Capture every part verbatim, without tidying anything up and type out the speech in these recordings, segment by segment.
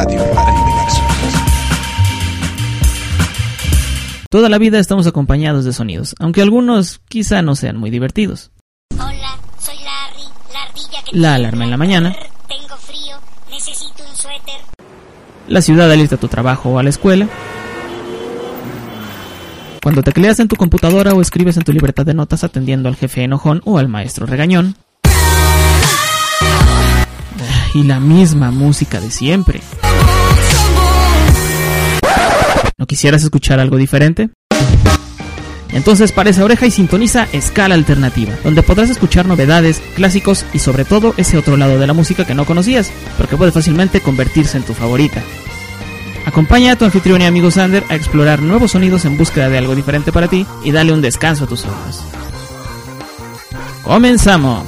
radio para nivelar sonidos. Toda la vida estamos acompañados de sonidos, aunque algunos quizá no sean muy divertidos. Hola, soy Larry, la ardilla que... La alarma en la mañana. Tengo frío, necesito un suéter. La ciudad al irte a tu trabajo o a la escuela. Cuando tecleas en tu computadora o escribes en tu libreta de notas atendiendo al jefe enojón o al maestro regañón. Y la misma música de siempre. ¿No quisieras escuchar algo diferente? Entonces para esa oreja y sintoniza Escala Alternativa, donde podrás escuchar novedades, clásicos y sobre todo ese otro lado de la música que no conocías, pero que puede fácilmente convertirse en tu favorita. Acompaña a tu anfitrión y amigo Sander a explorar nuevos sonidos en búsqueda de algo diferente para ti y dale un descanso a tus oídos. ¡Comenzamos!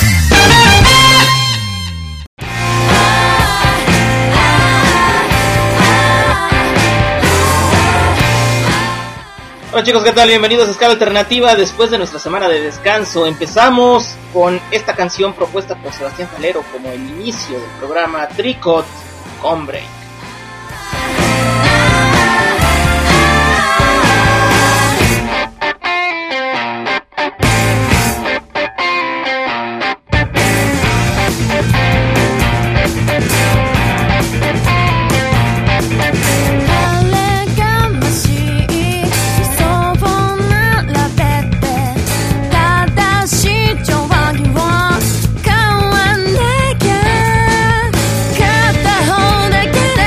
Hola chicos, ¿qué tal? Bienvenidos a Escala Alternativa. Después de nuestra semana de descanso, empezamos con esta canción propuesta por Sebastián Falero como el inicio del programa, Tricot con Break. Got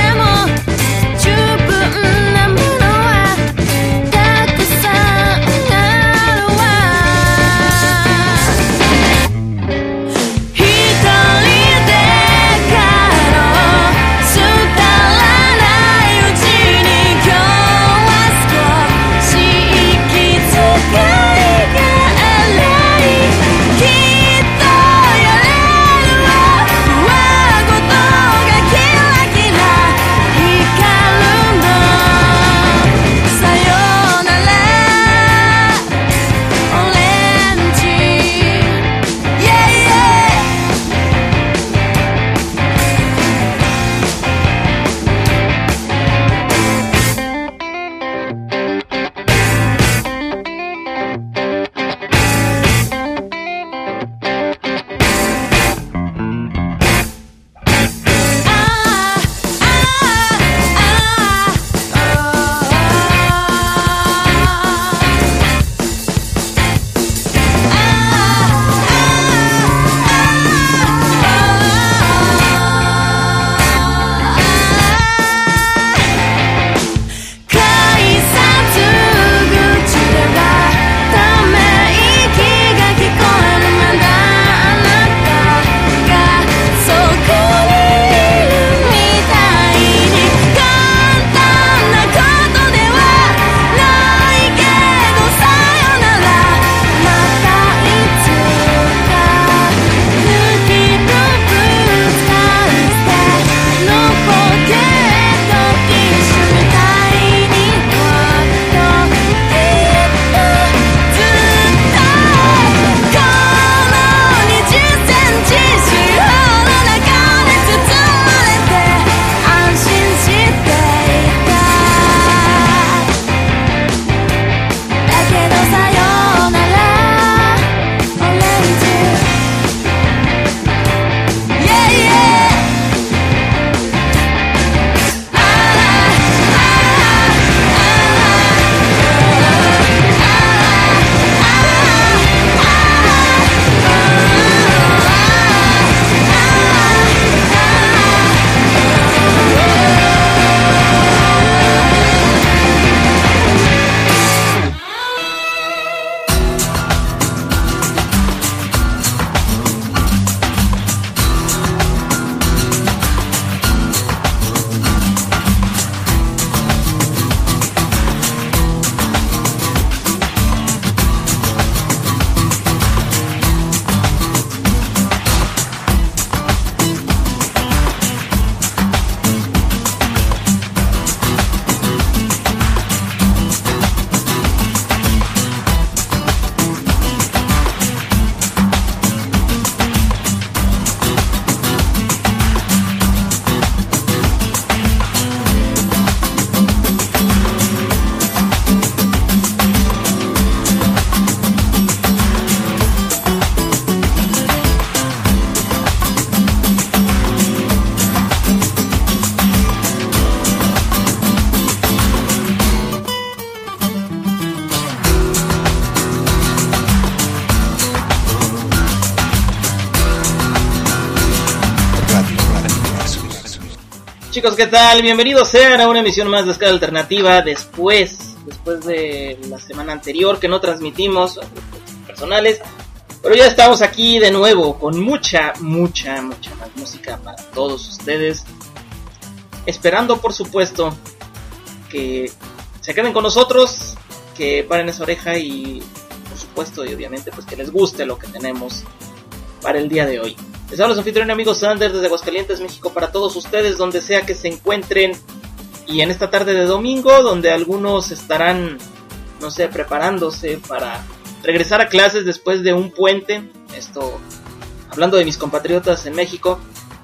Chicos, ¿qué tal? Bienvenidos sean a una emisión más de Escala Alternativa después, después de la semana anterior que no transmitimos personales, pero ya estamos aquí de nuevo con mucha, mucha, mucha más música para todos ustedes, esperando por supuesto que se queden con nosotros, que paren esa oreja y por supuesto y obviamente pues que les guste lo que tenemos para el día de hoy. Les hablo su anfitrión amigo Sander desde Aguascalientes, México, para todos ustedes, donde sea que se encuentren. Y en esta tarde de domingo, donde algunos estarán, no sé, preparándose para regresar a clases después de un puente. Esto, hablando de mis compatriotas en México.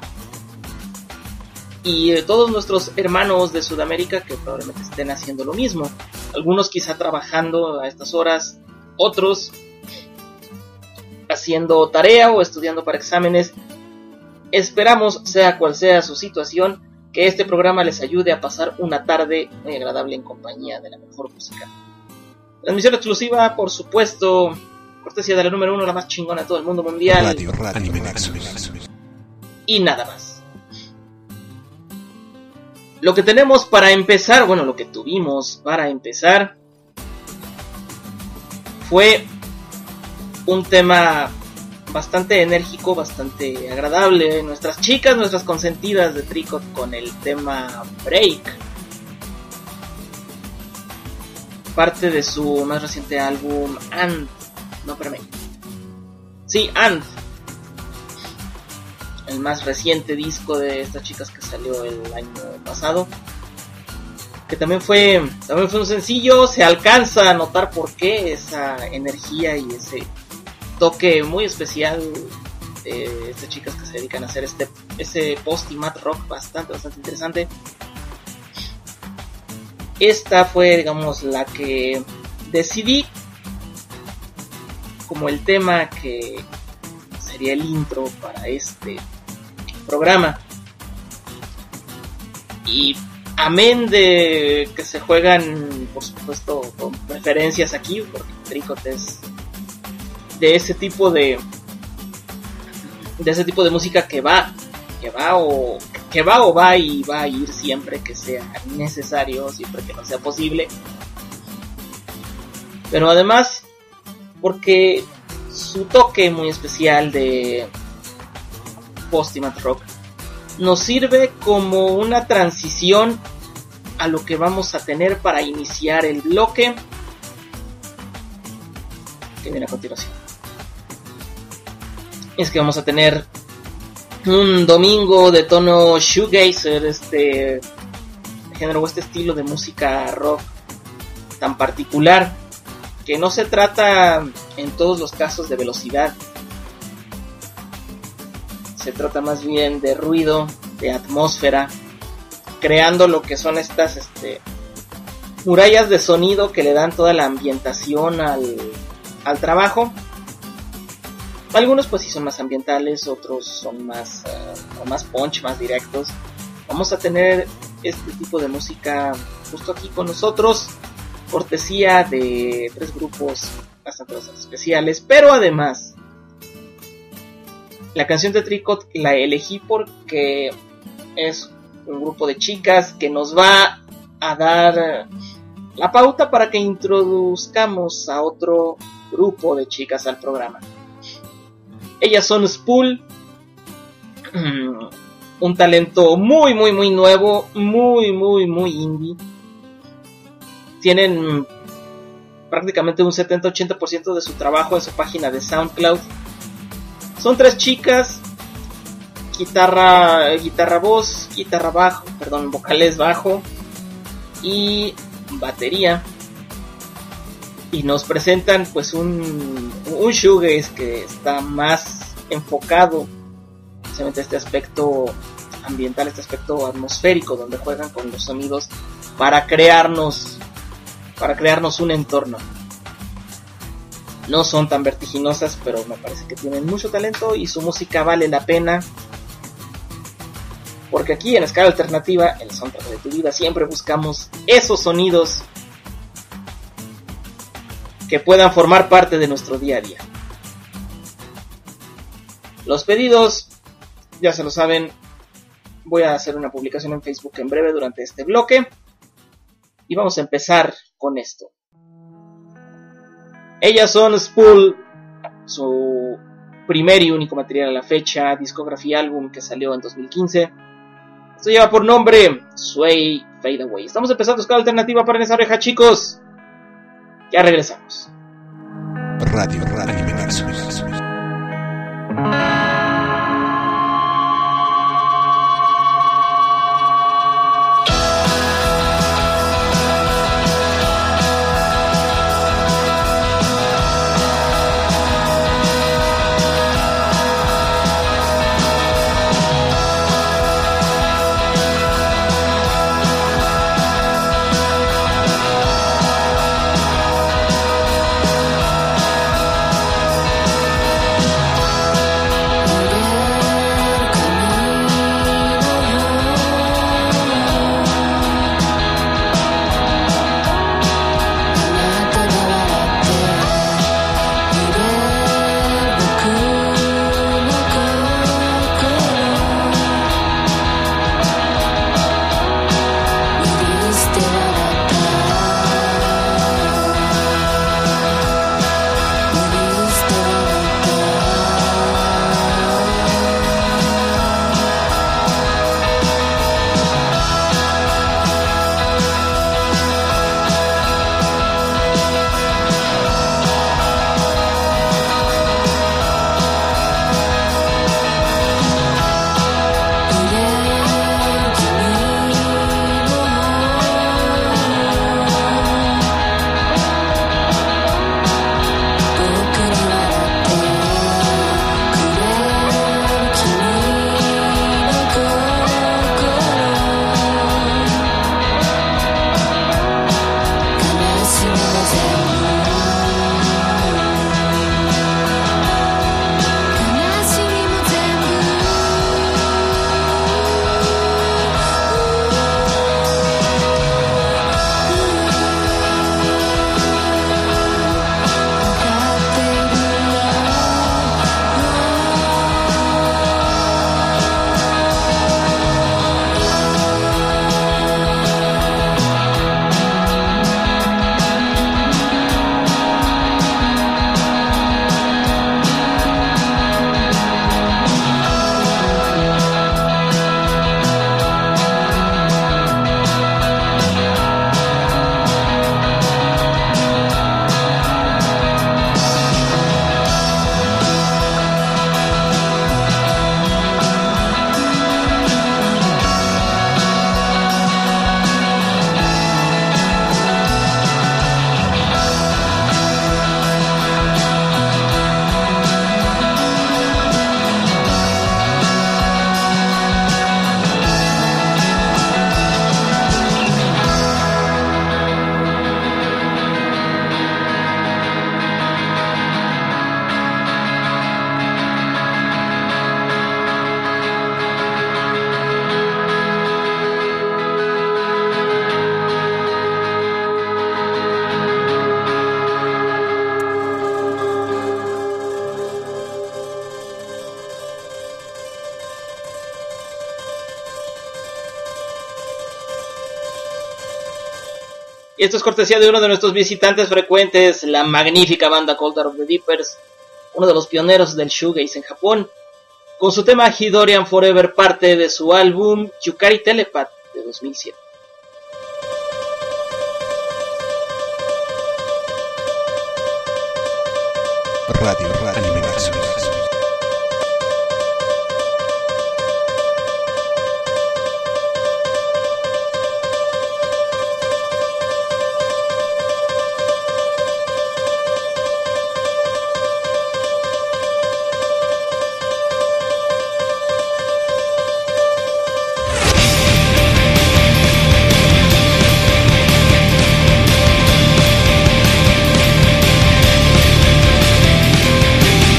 Y eh, todos nuestros hermanos de Sudamérica que probablemente estén haciendo lo mismo. Algunos quizá trabajando a estas horas, otros haciendo tarea o estudiando para exámenes. Esperamos, sea cual sea su situación, que este programa les ayude a pasar una tarde muy agradable en compañía de la mejor música. Transmisión exclusiva, por supuesto, cortesía de la número uno, la más chingona de todo el mundo mundial. Radio, radio, Anime Nexus. Y nada más. Lo que tenemos para empezar, bueno, lo que tuvimos para empezar fue un tema bastante enérgico, bastante agradable. Nuestras chicas, nuestras consentidas de Tricot con el tema Break. Parte de su más reciente álbum And. No, espérame. Sí, And. El más reciente disco de estas chicas que salió el año pasado. Que también fue, también fue un sencillo. Se alcanza a notar por qué esa energía y ese toque muy especial de estas chicas que se dedican a hacer este ese post y mat rock bastante, bastante interesante. Esta fue, digamos, la que decidí como el tema que sería el intro para este programa. Y amén de que se juegan, por supuesto, con preferencias aquí, porque Tricot es de ese tipo de de ese tipo de música que va que va o que va o va y va a ir siempre que sea necesario, siempre que no sea posible, pero además porque su toque muy especial de post-mat rock nos sirve como una transición a lo que vamos a tener para iniciar el bloque que viene a continuación. Es que vamos a tener un domingo de tono shoegazer, este género o este estilo de música rock tan particular, que no se trata en todos los casos de velocidad, se trata más bien de ruido, de atmósfera, creando lo que son estas este, murallas de sonido que le dan toda la ambientación al, al trabajo. Algunos pues sí son más ambientales, otros son más, uh, más punch, más directos. Vamos a tener este tipo de música justo aquí con nosotros, cortesía de tres grupos bastante, bastante especiales, pero además la canción de Tricot la elegí porque es un grupo de chicas que nos va a dar la pauta para que introduzcamos a otro grupo de chicas al programa. Ellas son Spool, un talento muy, muy, muy nuevo, muy, muy, muy indie. Tienen prácticamente un setenta a ochenta por ciento de su trabajo en su página de SoundCloud. Son tres chicas, guitarra, guitarra voz, guitarra bajo, perdón, vocales bajo y batería. Y nos presentan pues un, un shoegaze que está más enfocado precisamente a este aspecto ambiental, este aspecto atmosférico, donde juegan con los sonidos para crearnos, para crearnos un entorno. No son tan vertiginosas, pero me parece que tienen mucho talento y su música vale la pena. Porque aquí en Escala Alternativa, en el soundtrack de tu vida, siempre buscamos esos sonidos que puedan formar parte de nuestro día a día. Los pedidos, ya se lo saben, Voy a hacer una publicación en Facebook en breve durante este bloque. Y vamos a empezar con esto. Ellas son Spool, su primer y único material a la fecha, discografía álbum que salió en dos mil quince. Esto lleva por nombre Sway Fade Away. Estamos empezando Escala Alternativa para En esa Oreja, chicos. Ya regresamos. Radio, Radio Anime Versus. Y esto es cortesía de uno de nuestros visitantes frecuentes, la magnífica banda Cold of the Deepers, uno de los pioneros del shoegaze en Japón, con su tema Hidorian Forever, parte de su álbum Yukari Telepath de dos mil siete. Radio, Radio Anime Versus. We'll be right back.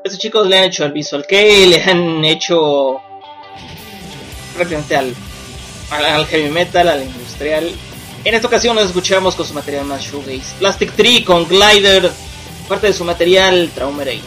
Estos chicos le han hecho al Visual Kei, le han hecho prácticamente al, al, al heavy metal, al industrial. En esta ocasión nos escuchamos con su material más shoegaze. Plastic Tree con Glider, parte de su material Traumerei.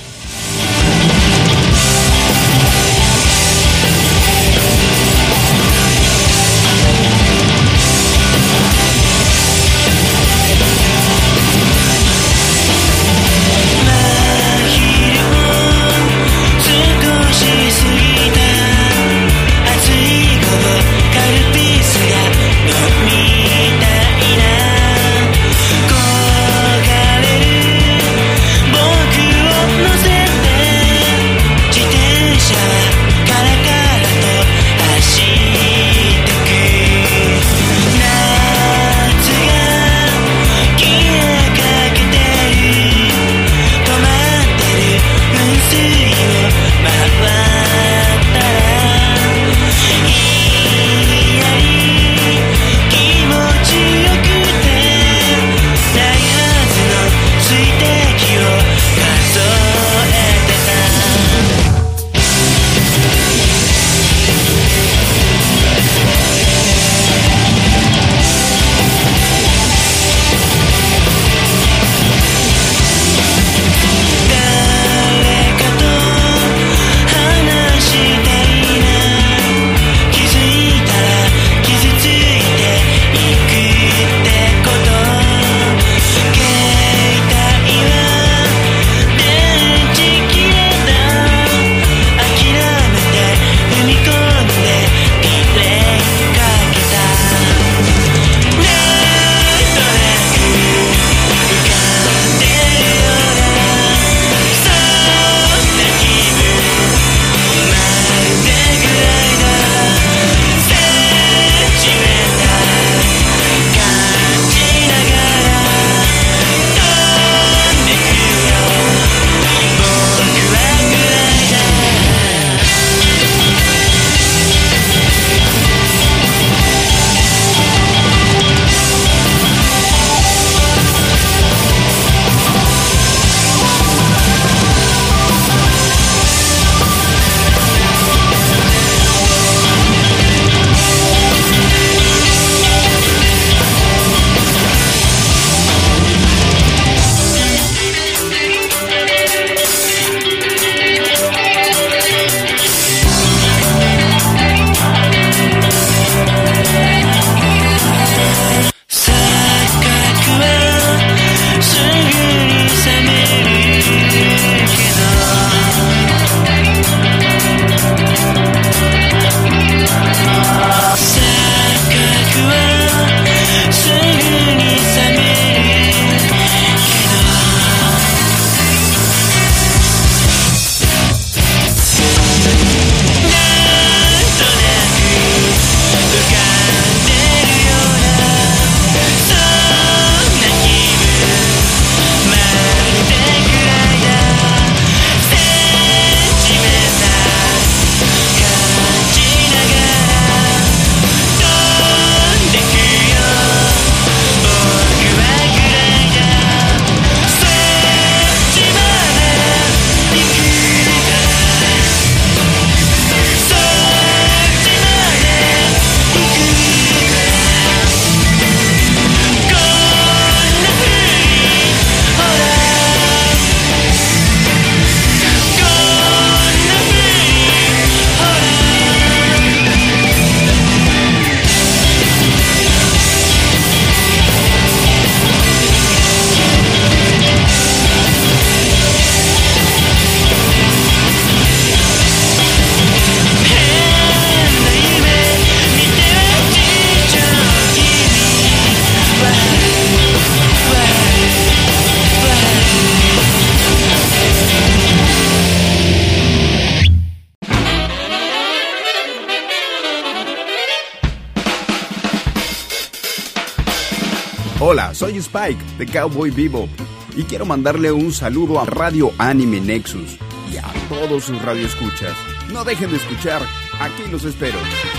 Hola, soy Spike de Cowboy Bebop y quiero mandarle un saludo a Radio Anime Nexus y a todos sus radioescuchas. No dejen de escuchar, aquí los espero.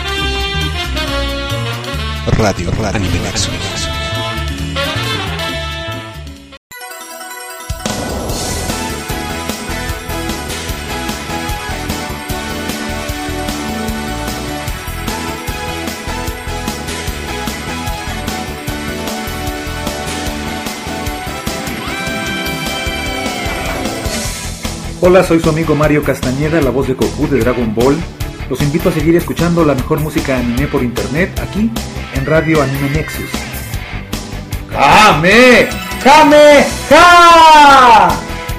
Radio, Radio Anime Nexus. Hola, soy su amigo Mario Castañeda, la voz de Goku de Dragon Ball. Los invito a seguir escuchando la mejor música anime por internet aquí en Radio Anime Nexus. ¡Kame! ¡Kame! ¡Ja!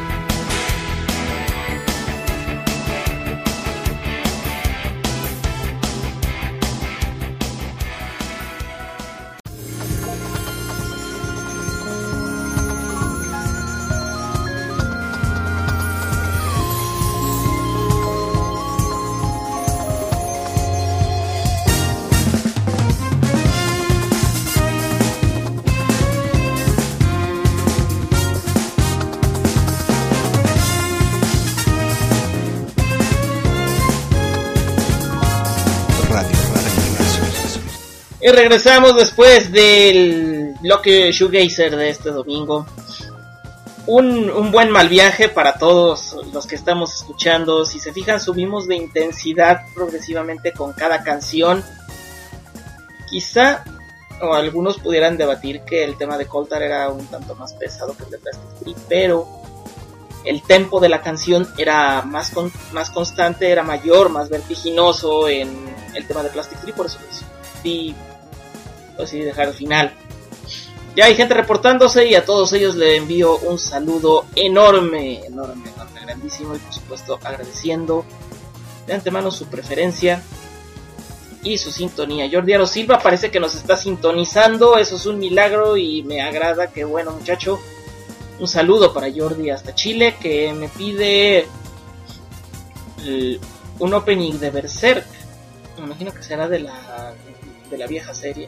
Y regresamos después del bloque shoegazer de este domingo. Un, un buen mal viaje para todos los que estamos escuchando. Si se fijan, subimos de intensidad progresivamente con cada canción. Quizá, o algunos pudieran debatir que el tema de Coltar era un tanto más pesado que el de Plastic Tree, pero el tempo de la canción era más, con, más constante, era mayor, más vertiginoso en el tema de Plastic Tree, por eso decidí, decidí dejar el final. Ya hay gente reportándose y a todos ellos le envío un saludo enorme, enorme, enorme, grandísimo, y por supuesto agradeciendo de antemano su preferencia y su sintonía. Jordi Aro Silva parece que nos está sintonizando, eso es un milagro y me agrada, que bueno muchacho. Un saludo para Jordi hasta Chile, que me pide el, un opening de Berserk. Me imagino que será de la de la vieja serie.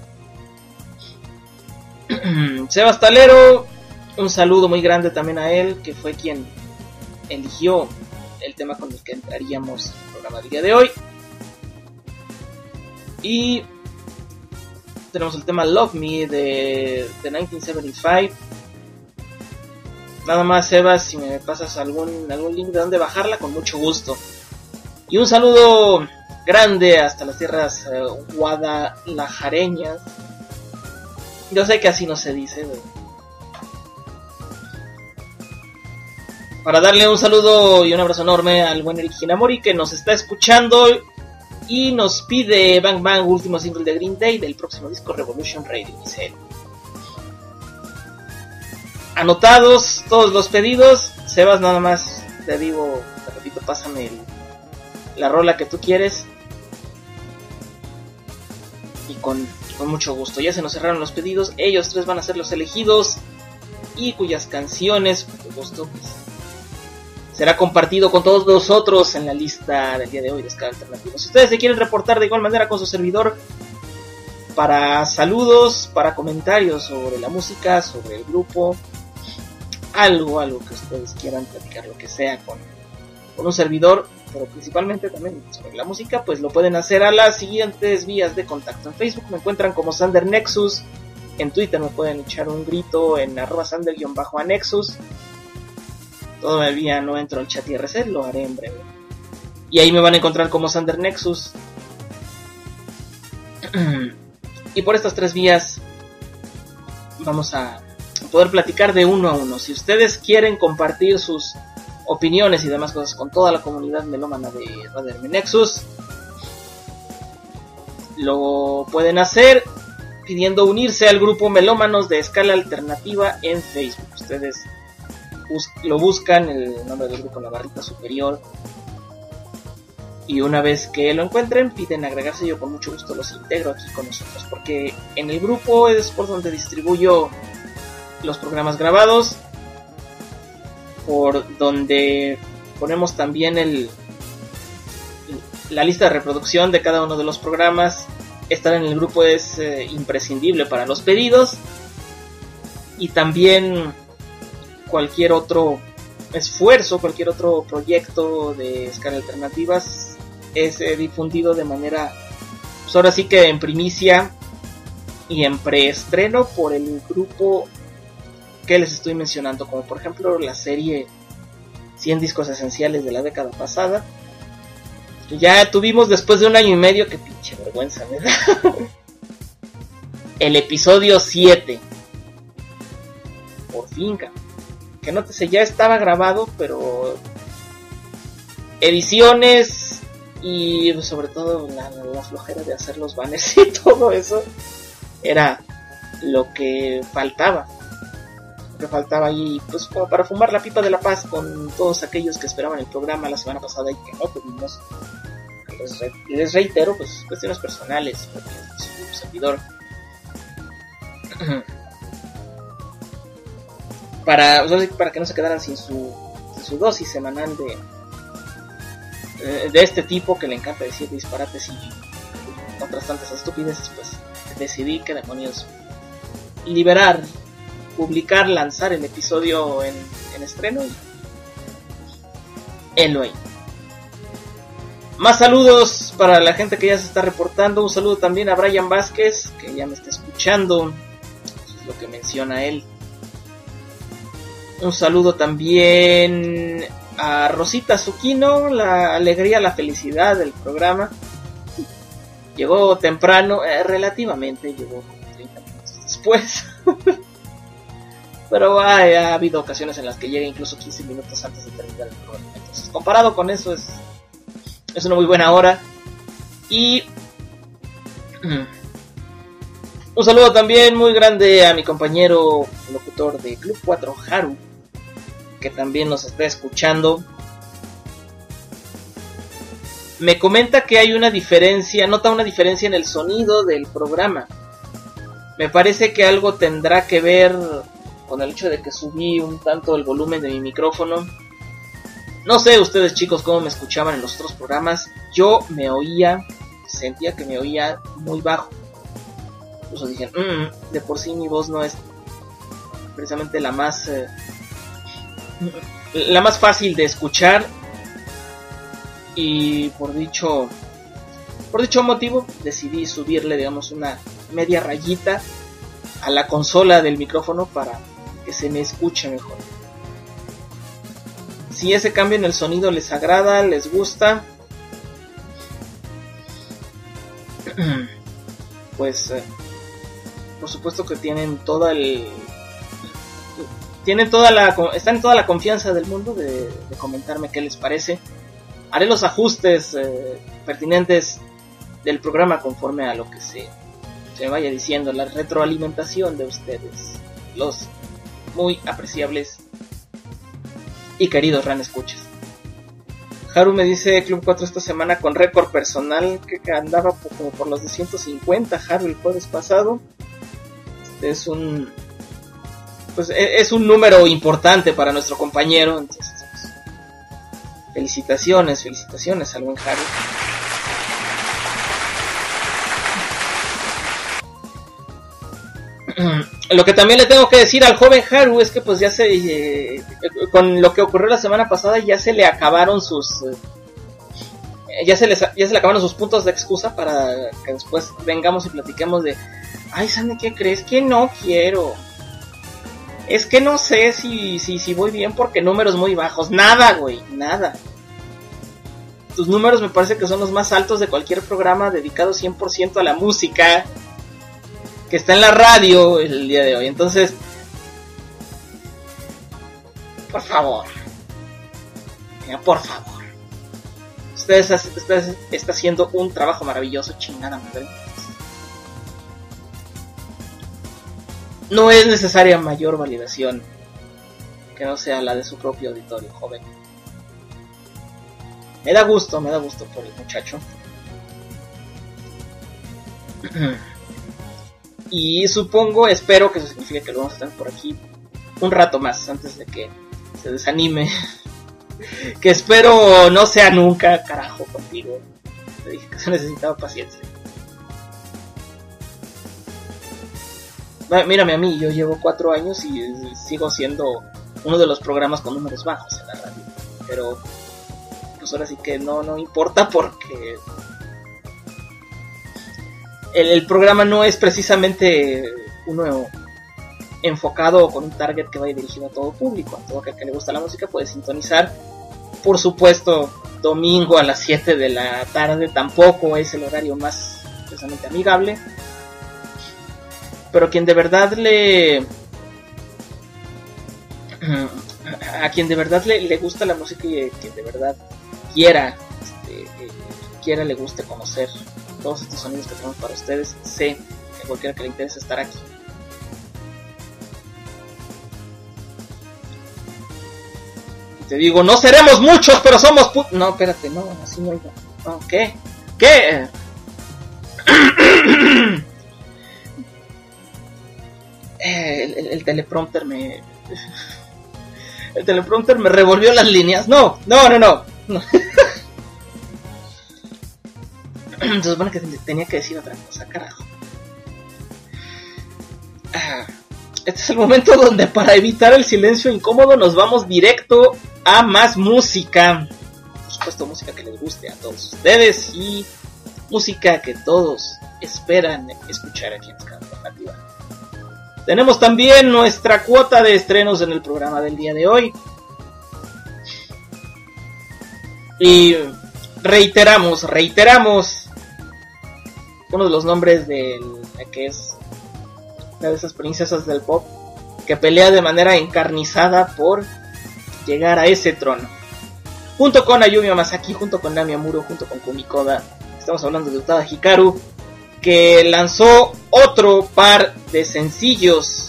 Sebas Talero, un saludo muy grande también a él, que fue quien eligió el tema con el que entraríamos al programa del día de hoy. Y tenemos el tema Love Me de, de mil novecientos setenta y cinco. Nada más, Sebas, si me pasas algún, algún link de donde bajarla, con mucho gusto. Y un saludo grande hasta las tierras eh, guadalajareñas. Yo sé que así no se dice, güey. Para darle un saludo y un abrazo enorme al buen Eric Hinamori, que nos está escuchando y nos pide Bang Bang, último single de Green Day del próximo disco Revolution Radio, dice él. Anotados todos los pedidos. Sebas, nada más te digo, te repito, pásame el, la rola que tú quieres y con, con mucho gusto. Ya se nos cerraron los pedidos, ellos tres van a ser los elegidos y cuyas canciones, por gusto, pues, será compartido con todos nosotros en la lista del día de hoy de Ska Alternativo. Si ustedes se quieren reportar de igual manera con su servidor para saludos, para comentarios sobre la música, sobre el grupo, algo, algo que ustedes quieran platicar, lo que sea con, con un servidor, pero principalmente también sobre la música, pues lo pueden hacer a las siguientes vías de contacto. En Facebook me encuentran como Sander Nexus, en Twitter me pueden echar un grito en arroba Sander-Anexus. Todavía no entro al chat I R C, lo haré en breve. Y ahí me van a encontrar como Sander Nexus. Y por estas tres vías vamos a poder platicar de uno a uno. Si ustedes quieren compartir sus opiniones y demás cosas con toda la comunidad melómana de Radio Anime Nexus, lo pueden hacer pidiendo unirse al grupo Melómanos de Escala Alternativa en Facebook. Ustedes bus- lo buscan, el nombre del grupo en la barrita superior, y una vez que lo encuentren piden agregarse. Yo con mucho gusto los integro aquí con nosotros, porque en el grupo es por donde distribuyo los programas grabados, por donde ponemos también el la lista de reproducción de cada uno de los programas. Estar en el grupo es eh, imprescindible para los pedidos, y también cualquier otro esfuerzo, cualquier otro proyecto de Escala Alternativas es eh, difundido de manera, pues ahora sí que en primicia y en preestreno por el grupo que les estoy mencionando, como por ejemplo la serie cien discos esenciales de la década pasada, que ya tuvimos después de un año y medio. Que pinche vergüenza me da. El episodio siete, por fin, que nótese, ya estaba grabado, pero ediciones y sobre todo la, la flojera de hacer los banners y todo eso era lo que faltaba. Lo que faltaba ahí, pues como para fumar la pipa de la paz con todos aquellos que esperaban el programa la semana pasada y que no pudimos. Les, re- les reitero, pues cuestiones personales, porque su servidor para, o sea, para que no se quedaran sin su, sin su dosis semanal de de este tipo que le encanta decir disparates y otras tantas estupideces, pues decidí que demonios liberar, publicar, lanzar el episodio en, en estreno y enlo ahí. Más saludos para la gente que ya se está reportando. Un saludo también a Brian Vázquez, que ya me está escuchando. Eso es lo que menciona él. Un saludo también a Rosita Zucchino, la alegría, la felicidad del programa. Llegó temprano, eh, relativamente, llegó como treinta minutos después. Pero ha, ha habido ocasiones en las que llega incluso quince minutos antes de terminar el programa. Entonces, comparado con eso, es, es una muy buena hora. Y un saludo también muy grande a mi compañero locutor de Club cuatro, Haru, que también nos está escuchando. Me comenta que hay una diferencia, nota una diferencia en el sonido del programa. Me parece que algo tendrá que ver con el hecho de que subí un tanto el volumen de mi micrófono. No sé ustedes, chicos, cómo me escuchaban en los otros programas. Yo me oía, sentía que me oía muy bajo. Incluso dije, mmm, de por sí mi voz no es precisamente la más eh, la más fácil de escuchar. Y por dicho por dicho motivo decidí subirle, digamos, una media rayita a la consola del micrófono para que se me escuche mejor. Si ese cambio en el sonido les agrada, les gusta, pues eh, por supuesto que tienen toda el tienen toda la están en toda la confianza del mundo de, de comentarme qué les parece. Haré los ajustes eh, pertinentes del programa conforme a lo que se se vaya diciendo, la retroalimentación de ustedes, los muy apreciables y queridos Ran Escuchas. Haru me dice Club cuatro esta semana con récord personal, que, que andaba por, como por los de ciento cincuenta, Haru, el jueves pasado. Este es un pues es un número importante para nuestro compañero, entonces pues, felicitaciones, felicitaciones al buen Haru. Lo que también le tengo que decir al joven Haru es que pues ya se eh, con lo que ocurrió la semana pasada ya se le acabaron sus eh, ya se les ya se le acabaron sus puntos de excusa para que después vengamos y platiquemos de ay, ¿sabe qué crees? Que no quiero. Es que no sé si si si voy bien porque números muy bajos. Nada, güey, nada. Tus números me parece que son los más altos de cualquier programa dedicado cien por ciento a la música que está en la radio el día de hoy. Entonces, por favor, mira, por favor, ustedes ustedes está haciendo un trabajo maravilloso, chingada madre. No es necesaria mayor validación que no sea la de su propio auditorio, joven. Me da gusto, me da gusto por el muchacho. Y supongo, espero que eso signifique que lo vamos a tener por aquí un rato más antes de que se desanime. Que espero no sea nunca, carajo, contigo. Te dije que se necesitaba paciencia. Mírame a mí, yo llevo cuatro años y sigo siendo uno de los programas con números bajos en la radio. Pero pues ahora sí que no, no importa porque El, el programa no es precisamente uno enfocado con un target que vaya dirigido a todo público. A todo aquel que le gusta la música puede sintonizar. Por supuesto, domingo a las siete de la tarde tampoco es el horario más precisamente amigable. Pero quien de verdad le... A quien de verdad le, le gusta la música y quien de verdad quiera, este, eh, quiera le guste conocer todos estos sonidos que tenemos para ustedes, sé que cualquiera que le interese estar aquí. Y te digo, no seremos muchos, pero somos pu... No, espérate, no, así no oigo. No, ¿qué? ¿Qué? El, el, el teleprompter me... El teleprompter me revolvió las líneas. No, no, no, no, no. Se supone que tenía que decir otra cosa, carajo. Ah, este es el momento donde, para evitar el silencio incómodo, nos vamos directo a más música. Por supuesto, música que les guste a todos ustedes y música que todos esperan escuchar aquí en Escala Alternativa. Tenemos también nuestra cuota de estrenos en el programa del día de hoy. Y reiteramos, reiteramos uno de los nombres de la que es una de esas princesas del pop que pelea de manera encarnizada por llegar a ese trono. Junto con Ayumi Hamasaki, junto con Nami Amuro, junto con Kumikoda. Estamos hablando de Utada Hikaru, que lanzó otro par de sencillos.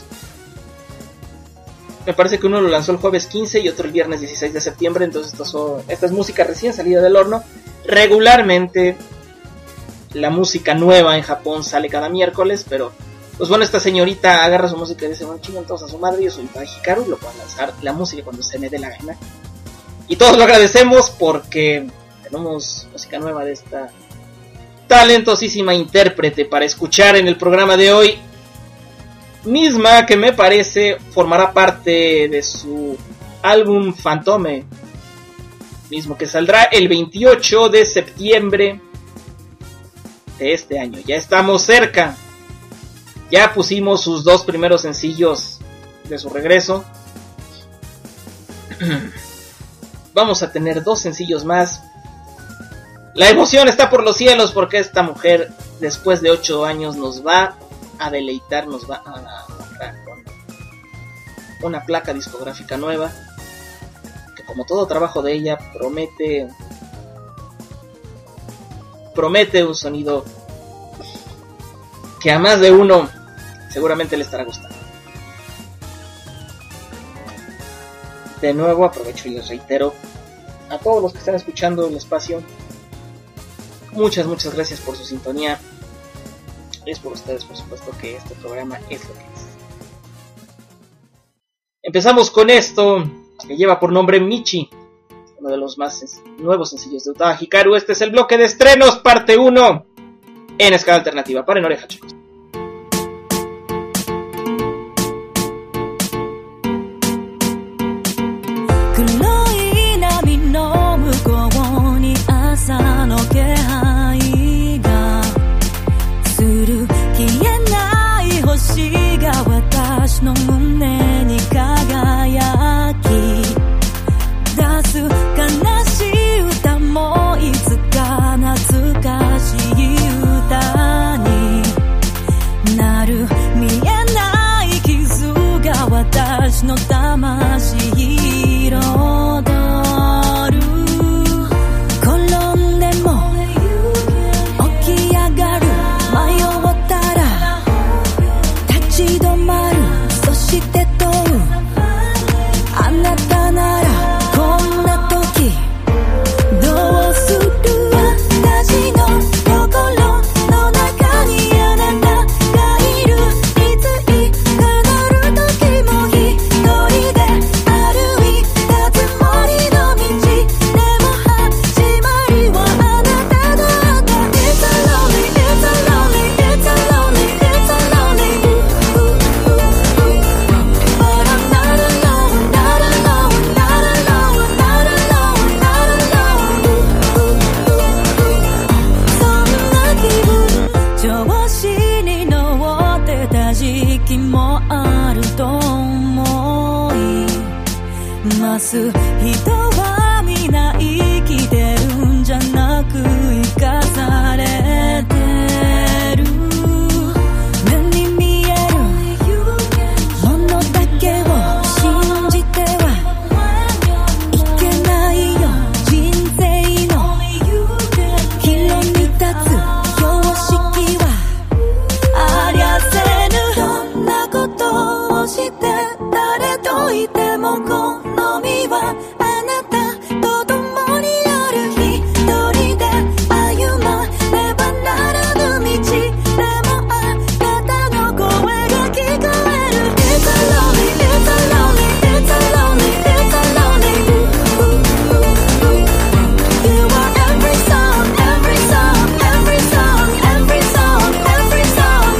Me parece que uno lo lanzó el jueves quince y otro el viernes dieciséis de septiembre. Entonces esto son, esta es música recién salida del horno. Regularmente la música nueva en Japón sale cada miércoles, pero pues bueno, esta señorita agarra su música y dice, bueno, chingan todos a su madre, yo soy Utada Hikaru, lo puedo lanzar la música cuando se me dé la gana. Y todos lo agradecemos porque tenemos música nueva de esta talentosísima intérprete para escuchar en el programa de hoy, misma que me parece formará parte de su álbum Fantome, mismo que saldrá el veintiocho de septiembre de este año. Ya estamos cerca, ya pusimos sus dos primeros sencillos de su regreso. Vamos a tener dos sencillos más. La emoción está por los cielos porque esta mujer, después de ocho años, nos va a deleitar, nos va a honrar con una placa discográfica nueva, que como todo trabajo de ella, promete, promete un sonido que a más de uno seguramente le estará gustando. De nuevo aprovecho y les reitero a todos los que están escuchando el espacio, muchas, muchas gracias por su sintonía. Es por ustedes, por supuesto, que este programa es lo que es. Empezamos con esto, que lleva por nombre Michi, uno de los más nuevos sencillos de Utada Hikaru. Este es el bloque de estrenos, parte uno, en Escala Alternativa. Paren oreja, chicos. 私の胸に輝き出す悲しい歌もいつか懐かしい歌になる見えない傷が私の魂彩る転んでも起き上がる迷ったら立ち止まるそして問うあなたならこんな時どうする私の心の中にあなたがいるいついかなる時も一人で歩いたつもりの道でも始まりはあなただった It's a lonely, it's a lonely, it's a lonely, it's a lonely ooh, ooh, ooh, ooh. But I'm not alone, not alone, not alone, not alone, not alone ooh, ooh, ooh. そんな気分調子に乗ってた時期もあると思います人は皆生きてるんじゃなく生かされてる目に見えるものだけを信じてはいけないよ人生誰といても好みはあなたと共にある一人で歩まねばならぬ道でもあなたの声が聞こえる It's a lonely, it's a lonely, it's a lonely, it's a lonely You are every song, every song, every song, every song, every song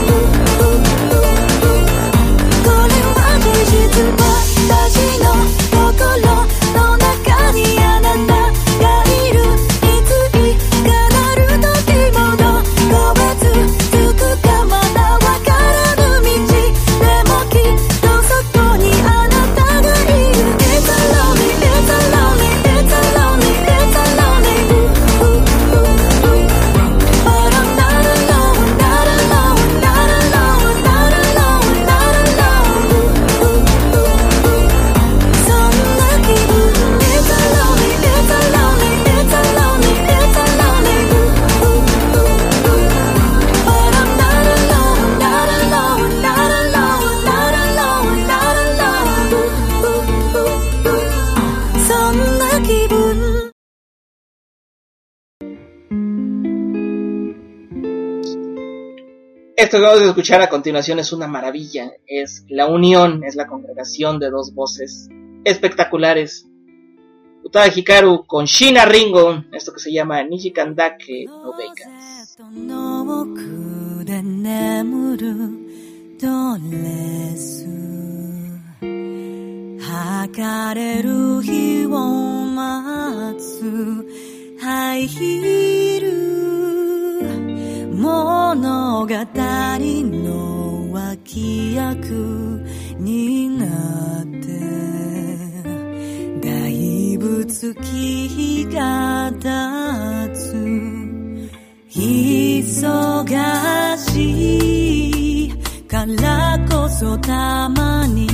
これは現実私の心の中にあなたがいるいついかなる時もどこへ続くかまだわからぬ道でもきっとそこにあなたがいる It's a lonely, it's a lonely, it's a lonely, it's a lonely But I'm not alone, not alone, not alone, not alone, not alone そんな気分 It's a lonely, it's a lonely, it's a lonely, it's a lonely But I'm not alone, not alone, not alone, not alone, not alone そんな気分 Esto que vamos a escuchar a continuación es una maravilla, es la unión, es la congregación de dos voces espectaculares. Utada Hikaru con Shina Ringo, esto que se llama Nijikandake no Beikans. の奥で眠るドレス剥がれる日を待つハイヒール物語の脇役になってだいぶ月日が経つ忙しいからこそたまに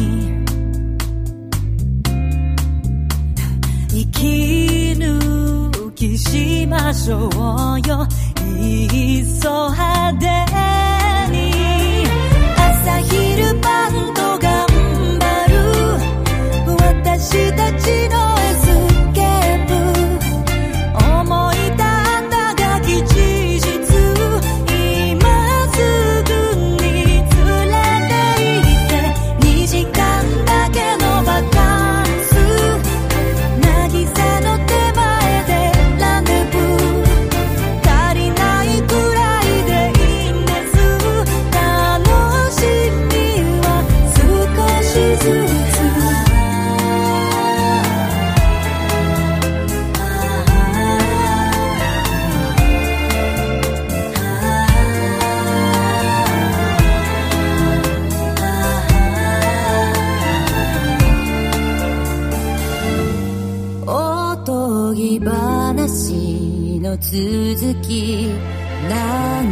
息抜きしましょうよいっそ派手に朝昼晩と頑張る私たちのエスケープ思い立ったがき事実今すぐに連れて行ってにじかんだけのバカンス渚の手前でランデブー足りないくらいでいいんです楽しみは少しずつおとぎ話の続きなん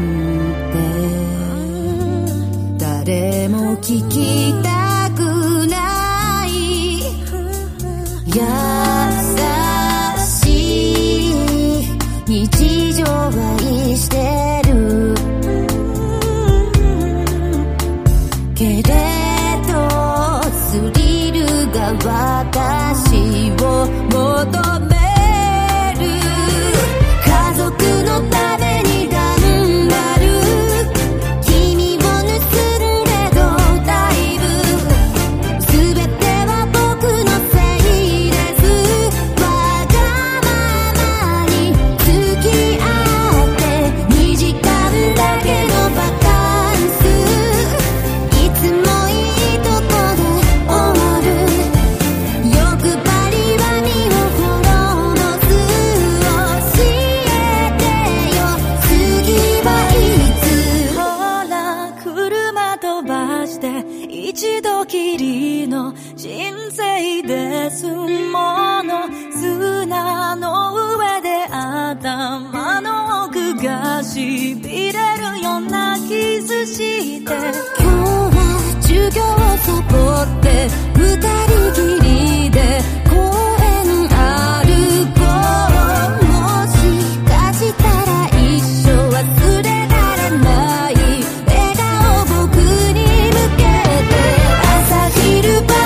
て誰も聞きたくない優しい日常は愛してるけれどスリルが私を求める家族のために頑張る君を盗んでどうだいぶ全ては僕のせいですわがままに付き合ってにじかんだけのバカンスいつもいいとこで終わる欲張りは身を滅ぼす教えてよ次はいつほら車飛ばして一度きりの人生ですもの砂の上で頭の奥がしびれるようなキスして今日は授業をサボって二人きりで公園歩こうもしかしたら一生忘れられない笑顔僕に向けて朝昼晩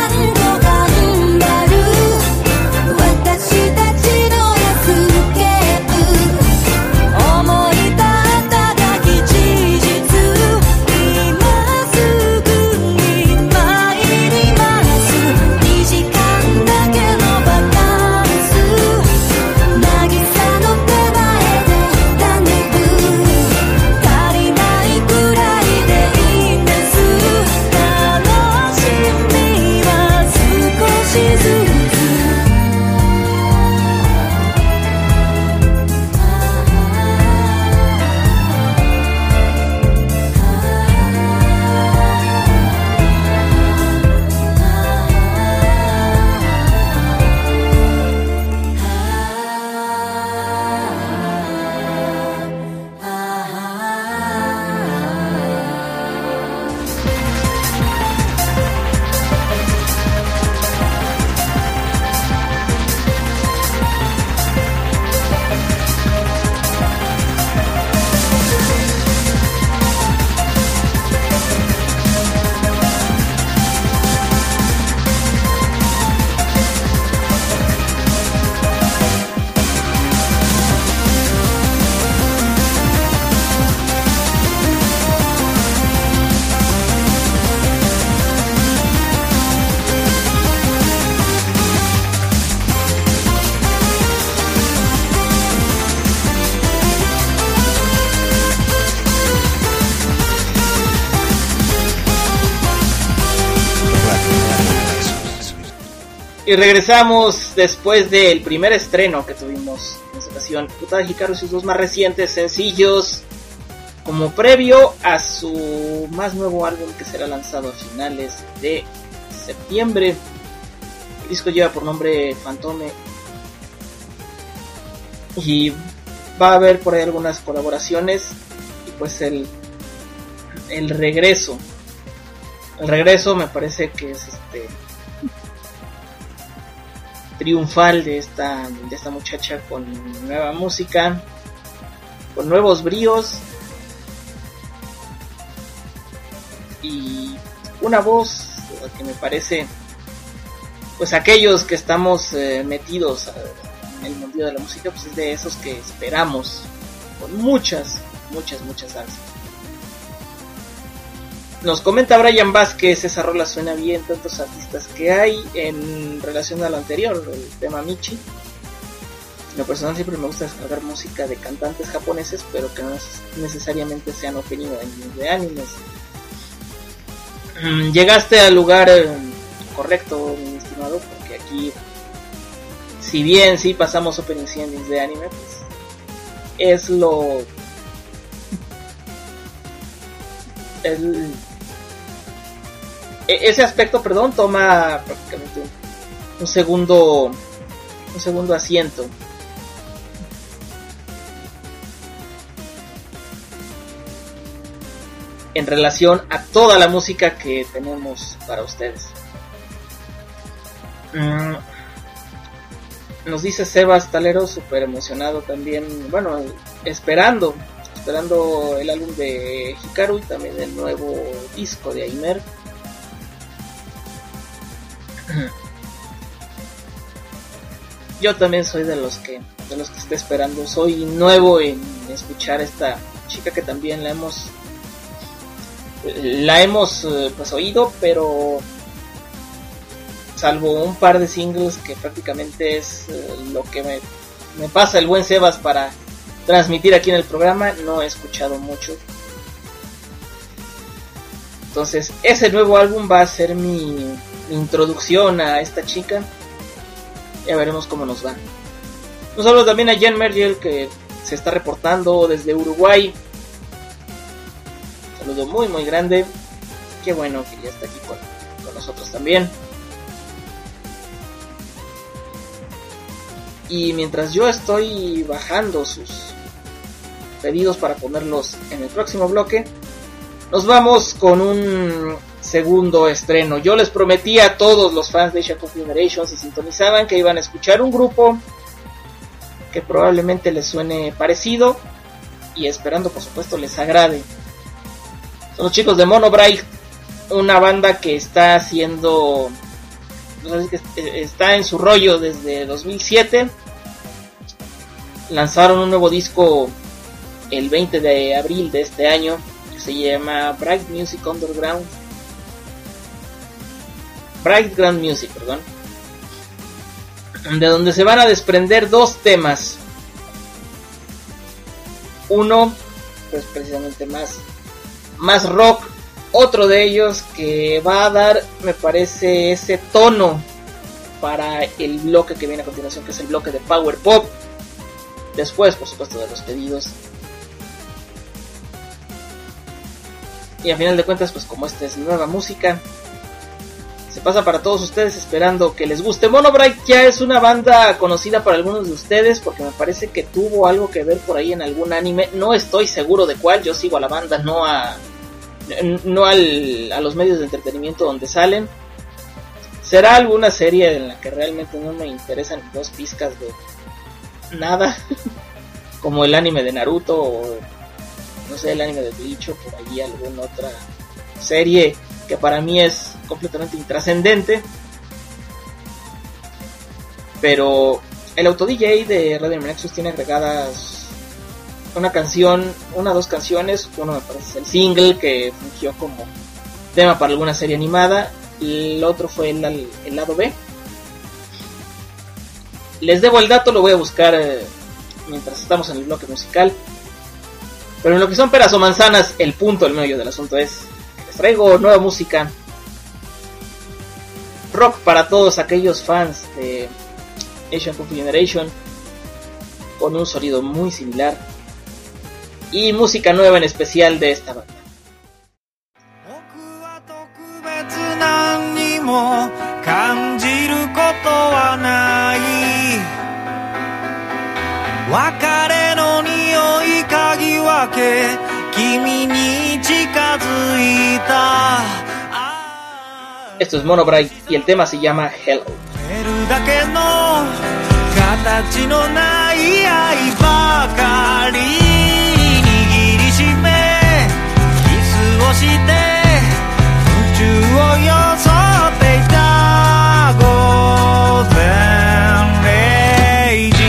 Y regresamos después del primer estreno que tuvimos en esta ocasión, Utada Hikaru y sus dos más recientes sencillos, como previo a su más nuevo álbum que será lanzado a finales de septiembre. El disco lleva por nombre Fantome y va a haber por ahí algunas colaboraciones y pues el el regreso el regreso me parece que es este triunfal de esta de esta muchacha, con nueva música, con nuevos bríos y una voz que me parece, pues aquellos que estamos eh, metidos en el mundo de la música, pues es de esos que esperamos con muchas, muchas, muchas ansias. Nos comenta Brian Vázquez, esa rola suena bien, tantos artistas que hay en relación a lo anterior, el tema Michi. En lo personal siempre me gusta descargar música de cantantes japoneses, pero que no necesariamente sean opening de animes. Llegaste al lugar eh, correcto, mi estimado, porque aquí, si bien sí pasamos openings y endings de anime, pues es lo... el... ese aspecto, perdón, toma prácticamente un, un segundo un segundo asiento. En relación a toda la música que tenemos para ustedes. Mm. Nos dice Sebas Talero, súper emocionado también, bueno, esperando, esperando el álbum de Hikaru y también el nuevo disco de Aimer. Yo también soy de los que de los que estoy esperando. Soy nuevo en escuchar a esta chica que también la hemos la hemos pues oído, pero salvo un par de singles que prácticamente es lo que me, me pasa el buen Sebas para transmitir aquí en el programa, no he escuchado mucho. Entonces ese nuevo álbum va a ser mi, mi introducción a esta chica. Ya veremos cómo nos va. Un saludo también a Jen Mergel, que se está reportando desde Uruguay. Un saludo muy muy grande. Qué bueno que ya está aquí con, con nosotros también. Y mientras yo estoy bajando sus pedidos para ponerlos en el próximo bloque, nos vamos con un segundo estreno. Yo les prometí a todos los fans de Shaku Generations, si sintonizaban, que iban a escuchar un grupo que probablemente les suene parecido y esperando por supuesto les agrade. Son los chicos de Mono Bright, una banda que está haciendo, que está en su rollo desde dos mil siete. Lanzaron un nuevo disco el veinte de abril de este año que se llama Bright Music Underground. Bright Grand Music, perdón. De donde se van a desprender dos temas. Uno, pues precisamente más, más rock. Otro de ellos que va a dar, me parece, ese tono para el bloque que viene a continuación, que es el bloque de Power Pop. Después, por supuesto, de los pedidos. Y a final de cuentas, pues como esta es nueva música, se pasa para todos ustedes, esperando que les guste. Mono Bright ya es una banda conocida para algunos de ustedes, porque me parece que tuvo algo que ver por ahí en algún anime. No estoy seguro de cuál, yo sigo a la banda, no a... no al, a los medios de entretenimiento donde salen. Será alguna serie en la que realmente no me interesan dos pizcas de nada, como el anime de Naruto o no sé, el anime de Bleach o por ahí alguna otra serie que para mí es completamente intrascendente. Pero el Auto D J de Radio Nexus tiene agregadas una canción, una o dos canciones. Uno me parece el single que fungió como tema para alguna serie animada, y el otro fue el, el lado B. Les debo el dato, lo voy a buscar eh, mientras estamos en el bloque musical. Pero en lo que son peras o manzanas, el punto, el meollo del asunto es que les traigo nueva música rock para todos aquellos fans de Asian Kung Fu Generation, con un sonido muy similar y música nueva en especial de esta banda. 別れの匂い嗅ぎ分け君に近づいた Esto es Monobright y el tema se llama Hello. だけの形のない愛ばかり握りしめキスをして宇宙を装っていた午前れいじ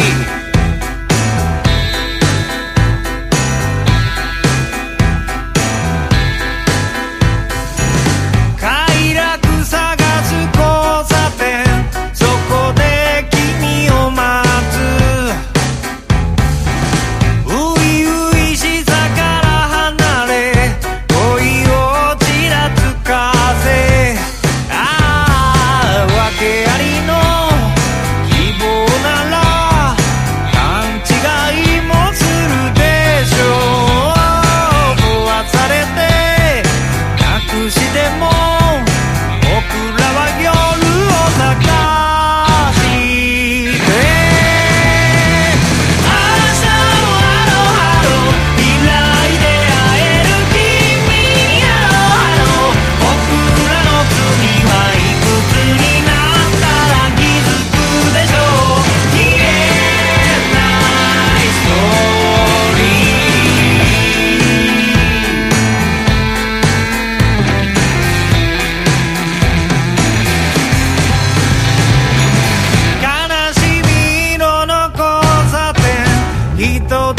快楽探す交差点そこで君を待つ初々しさから離れ恋をちらつかせああ訳ありの希望なら勘違いもするでしょう壊されてなくしても僕らは夜を探して明日もハローハロー未来で会える君にハローハロー僕らの罪はいくつになったら気づくでしょう消えないストーリー悲しみ色の交差点人で埋め尽く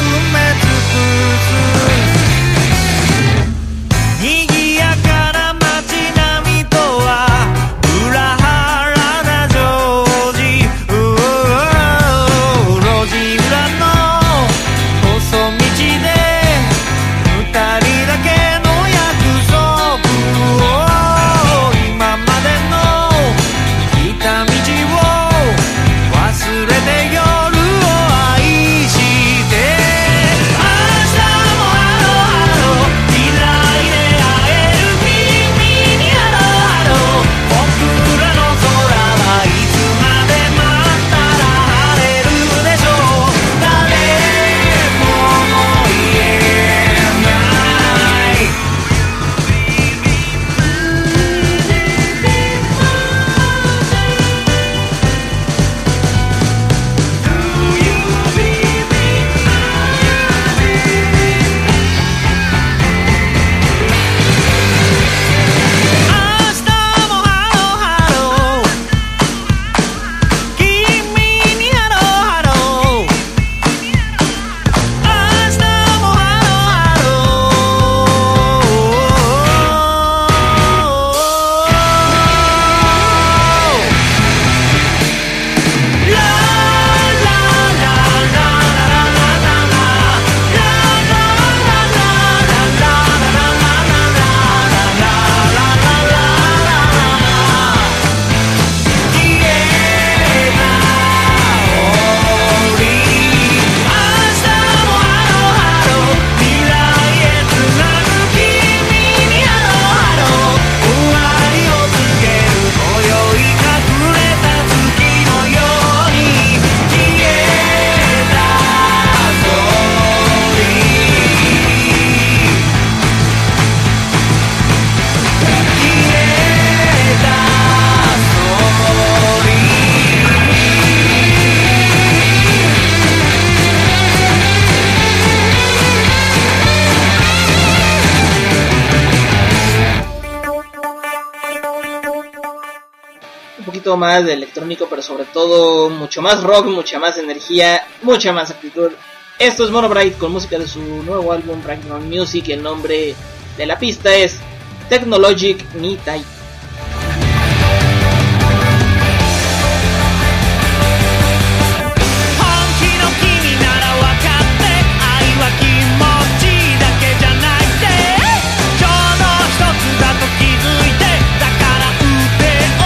す賑やかな街並みとは裏腹な常時うー路地裏の細道で二人だけの約束を今までの来た道を忘れて夜を愛して明日もハローハロー未来で会える君にハローハロー僕らの空はいつまで待ったら晴れるでしょう誰も言えない明日もハローハロー君にハローハロー明日もハローハローララララ Un poquito más de electrónico, pero sobre todo mucho más rock, mucha más energía, mucha más actitud. Esto es Monobright con música de su nuevo álbum Brightground Music. El nombre de la pista es Technologic ni Tai. 本気の君なら分かって愛は気持ちだけじゃないでちょうど一つだと気づいてだから打て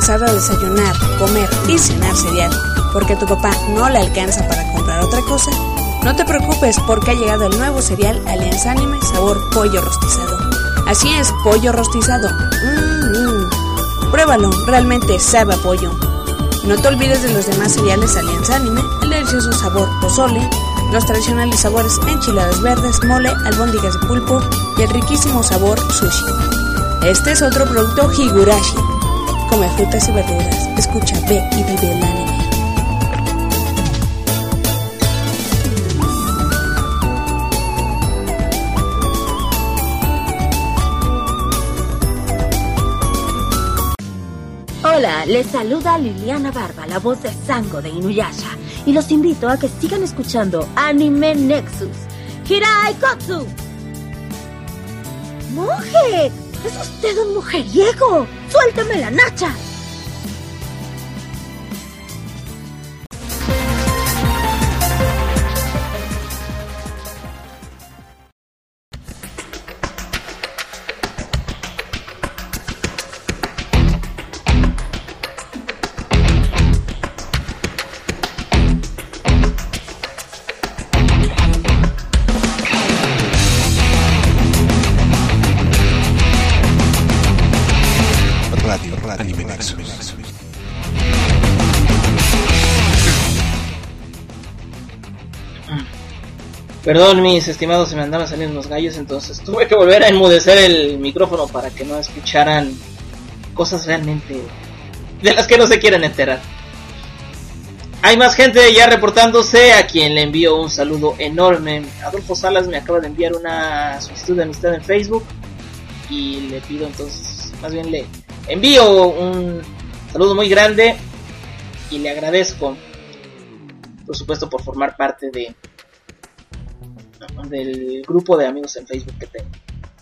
comenzar a desayunar, comer y cenar cereal porque tu papá no le alcanza para comprar otra cosa, no te preocupes porque ha llegado el nuevo cereal Alianza Anime sabor pollo rostizado. Así es, pollo rostizado. Mmm, pruébalo, realmente sabe a pollo. No te olvides de los demás cereales Alianza Anime, el delicioso sabor pozole, los tradicionales sabores enchiladas verdes, mole, albóndigas de pulpo y el riquísimo sabor sushi. Este es otro producto Higurashi. Come frutas y verduras, escucha, ve y vive el anime. Hola, les saluda Liliana Barba, la voz de Sango de Inuyasha, y los invito a que sigan escuchando Anime Nexus. ¡Hirai Kotsu! ¡Monje! ¡Es usted un mujeriego! ¡Suélteme la nacha! Perdón, mis estimados, se me andaban saliendo los gallos, entonces tuve que volver a enmudecer el micrófono para que no escucharan cosas realmente de las que no se quieren enterar. Hay más gente ya reportándose, a quien le envío un saludo enorme. Adolfo Salas me acaba de enviar una solicitud de amistad en Facebook y le pido entonces, más bien le envío un saludo muy grande y le agradezco, por supuesto, por formar parte de del grupo de amigos en Facebook que tengo.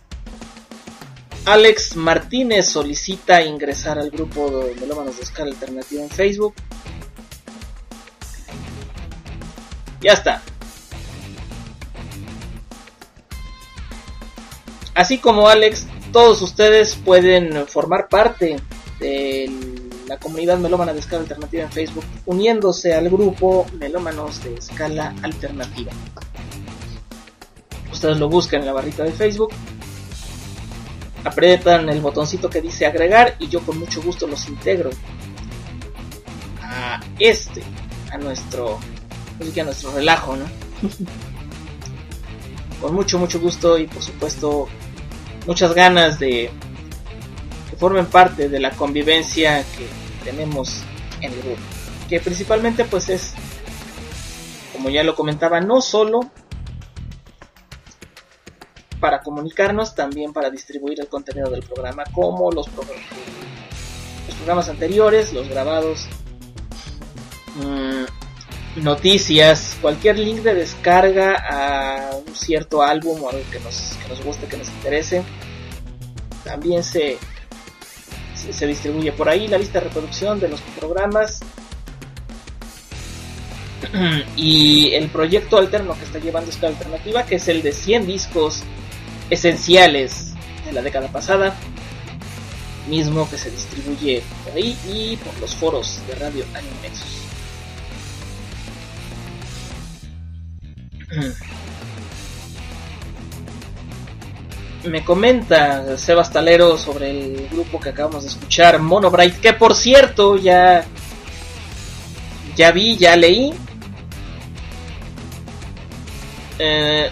Alex Martínez solicita ingresar al grupo de Melómanos de Escala Alternativa en Facebook. Ya está. Así como Alex, todos ustedes pueden formar parte de la comunidad Melómana de Escala Alternativa en Facebook uniéndose al grupo Melómanos de Escala Alternativa. Ustedes lo buscan en la barrita de Facebook, aprietan el botoncito que dice agregar y yo con mucho gusto los integro a este, a nuestro, a nuestro relajo, ¿no? Con mucho, mucho gusto y por supuesto muchas ganas de que formen parte de la convivencia que tenemos en el grupo, que principalmente pues es, como ya lo comentaba, no solo para comunicarnos, también para distribuir el contenido del programa, como los, pro- los programas anteriores, los grabados, mmm, noticias, cualquier link de descarga a un cierto álbum o algo que nos, que nos guste, que nos interese, también se, se, se distribuye por ahí la lista de reproducción de los programas y el proyecto alterno que está llevando Escala Alternativa, que es el de cien discos esenciales de la década pasada, mismo que se distribuye por ahí y por los foros de Radio Anime Nexus. Me comenta Sebas Talero sobre el grupo que acabamos de escuchar, Monobright, que por cierto ya ya vi, ya leí. Eh,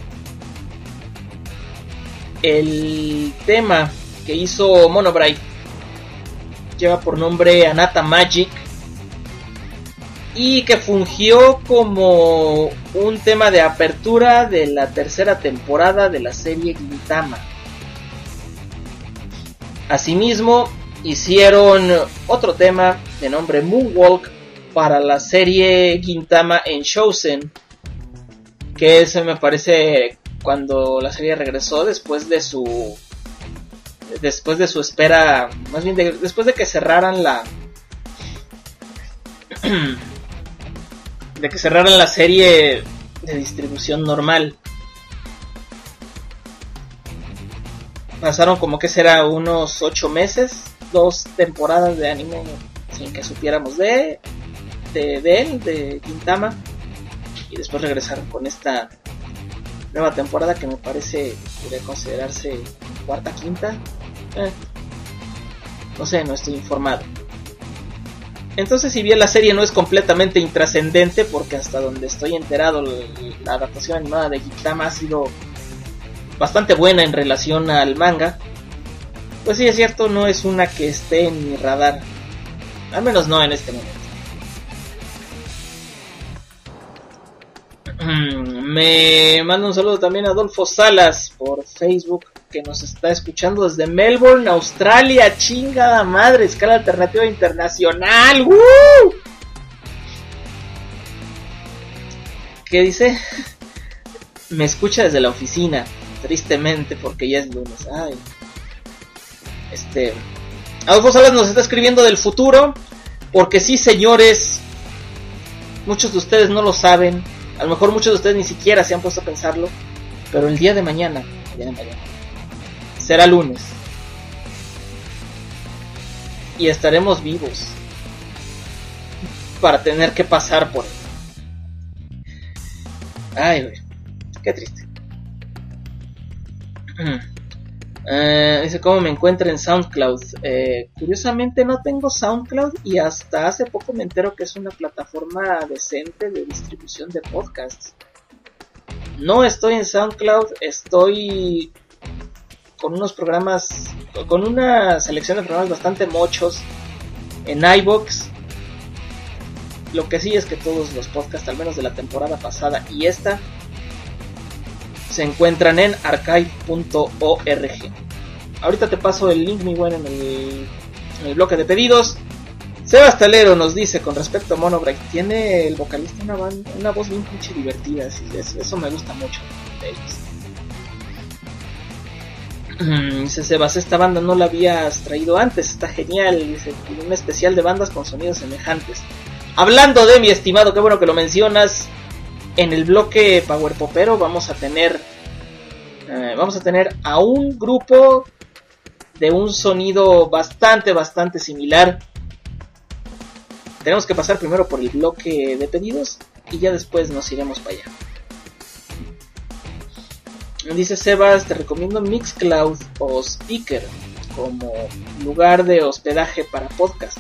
el tema que hizo Monobright lleva por nombre Anata Magic y que fungió como un tema de apertura de la tercera temporada de la serie Gintama. Asimismo, hicieron otro tema de nombre Moonwalk para la serie Gintama en Shousen, que ese me parece cuando la serie regresó después de su después de su espera, más bien de, después de que cerraran la de que cerraran la serie de distribución normal. Pasaron como que será unos ocho meses dos temporadas de anime sin que supiéramos de, de, de él, de Gintama, y después regresaron con esta nueva temporada que me parece podría considerarse cuarta, quinta, eh, no sé, no estoy informado. Entonces, si bien la serie no es completamente intrascendente, porque hasta donde estoy enterado la adaptación animada de Gintama ha sido bastante buena en relación al manga, pues sí, es cierto, no es una que esté en mi radar, al menos no en este momento. Me manda un saludo también a Adolfo Salas por Facebook, que nos está escuchando desde Melbourne, Australia. Chingada madre, escala alternativa internacional. ¡Woo! ¿Qué dice? Me escucha desde la oficina, tristemente, porque ya es lunes. Ay. Este Adolfo Salas nos está escribiendo del futuro, porque sí, señores, muchos de ustedes no lo saben, a lo mejor muchos de ustedes ni siquiera se han puesto a pensarlo, pero el día de mañana, el día de mañana será lunes y estaremos vivos para tener que pasar por él. Ay, güey, qué triste. Uh, dice cómo me encuentro en SoundCloud. Eh, curiosamente no tengo SoundCloud y hasta hace poco me entero que es una plataforma decente de distribución de podcasts. No estoy en SoundCloud, estoy con unos programas, con una selección de programas bastante mochos en iVoox. Lo que sí es que todos los podcasts, al menos de la temporada pasada y esta, se encuentran en archive punto org. Ahorita te paso el link, mi buen, en el, en el bloque de pedidos. Sebas Talero nos dice con respecto a Monobreak, tiene el vocalista una, banda, una voz bien pinche divertida, así, eso, eso me gusta mucho de ellos. Dice Sebas, esta banda no la habías traído antes, está genial, dice, un especial de bandas con sonidos semejantes. Hablando de mi estimado, qué bueno que lo mencionas. En el bloque Power Popero vamos a tener eh, vamos a tener a un grupo de un sonido bastante bastante similar. Tenemos que pasar primero por el bloque de pedidos y ya después nos iremos para allá. Dice Sebas, te recomiendo Mixcloud o Speaker como lugar de hospedaje para podcasts.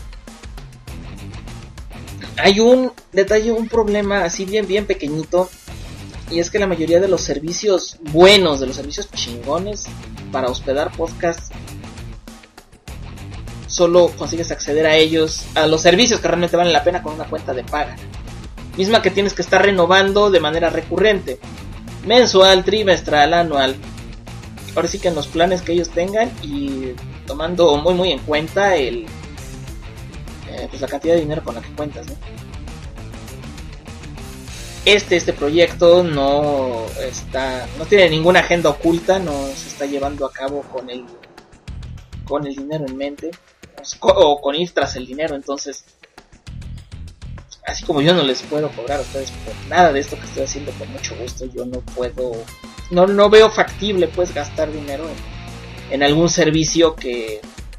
Hay un detalle, un problema así bien bien pequeñito, y es que la mayoría de los servicios buenos, de los servicios chingones para hospedar podcasts, solo consigues acceder a ellos, a los servicios que realmente valen la pena, con una cuenta de paga, misma que tienes que estar renovando de manera recurrente, mensual, trimestral, anual. Ahora sí que en los planes que ellos tengan y tomando muy muy en cuenta el eh, pues la cantidad de dinero con la que cuentas, ¿no? Este este proyecto no está no tiene ninguna agenda oculta, no se está llevando a cabo con el con el dinero en mente o con ir tras el dinero. Entonces, así como yo no les puedo cobrar a ustedes por nada de esto que estoy haciendo con mucho gusto, yo no puedo, no, no veo factible pues gastar dinero en, en algún servicio que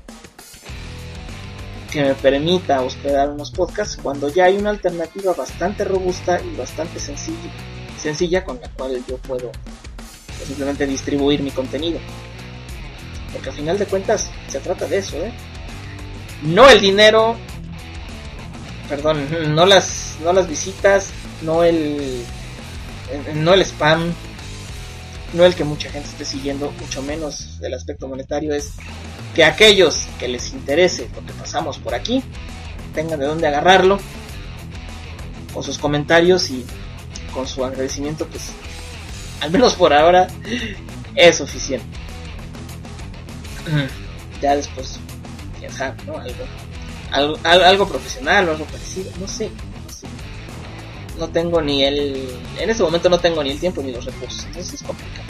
que me permita hospedar unos podcasts cuando ya hay una alternativa bastante robusta y bastante sencilla, sencilla con la cual yo puedo pues, simplemente distribuir mi contenido. Porque al final de cuentas se trata de eso, ¿eh? No el dinero, perdón, no las no las visitas, no el no el spam, no el que mucha gente esté siguiendo, mucho menos el aspecto monetario. Es que aquellos que les interese lo que pasamos por aquí tengan de dónde agarrarlo, con sus comentarios y con su agradecimiento, pues al menos por ahora es suficiente. Ya después, quién sabe, ¿no? Algo, algo, algo profesional o algo parecido, no sé, no sé. No tengo ni el, en este momento no tengo ni el tiempo ni los recursos, entonces es complicado.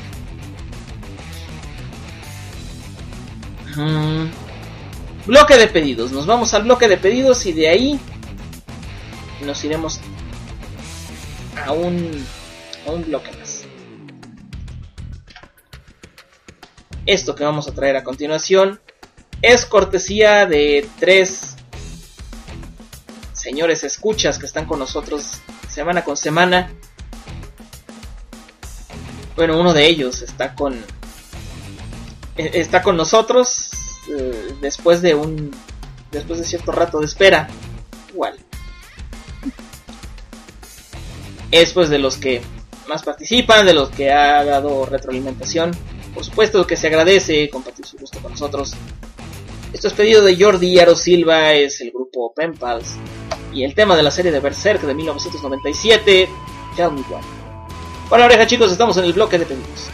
Hmm. Bloque de pedidos, nos vamos al bloque de pedidos y de ahí nos iremos a un, a un bloque más. Esto que vamos a traer a continuación es cortesía de tres señores escuchas que están con nosotros semana con semana. Bueno, uno de ellos está con está con nosotros eh, después de un después de cierto rato de espera. Igual es pues de los que más participan, de los que ha dado retroalimentación. Por supuesto que se agradece compartir su gusto con nosotros. Esto es pedido de Jordi Aro Silva, es el grupo Pen Pals, y el tema de la serie de Berserk de mil novecientos noventa y siete, Tell Me Why. Para la oreja, chicos, estamos en el bloque de pedidos.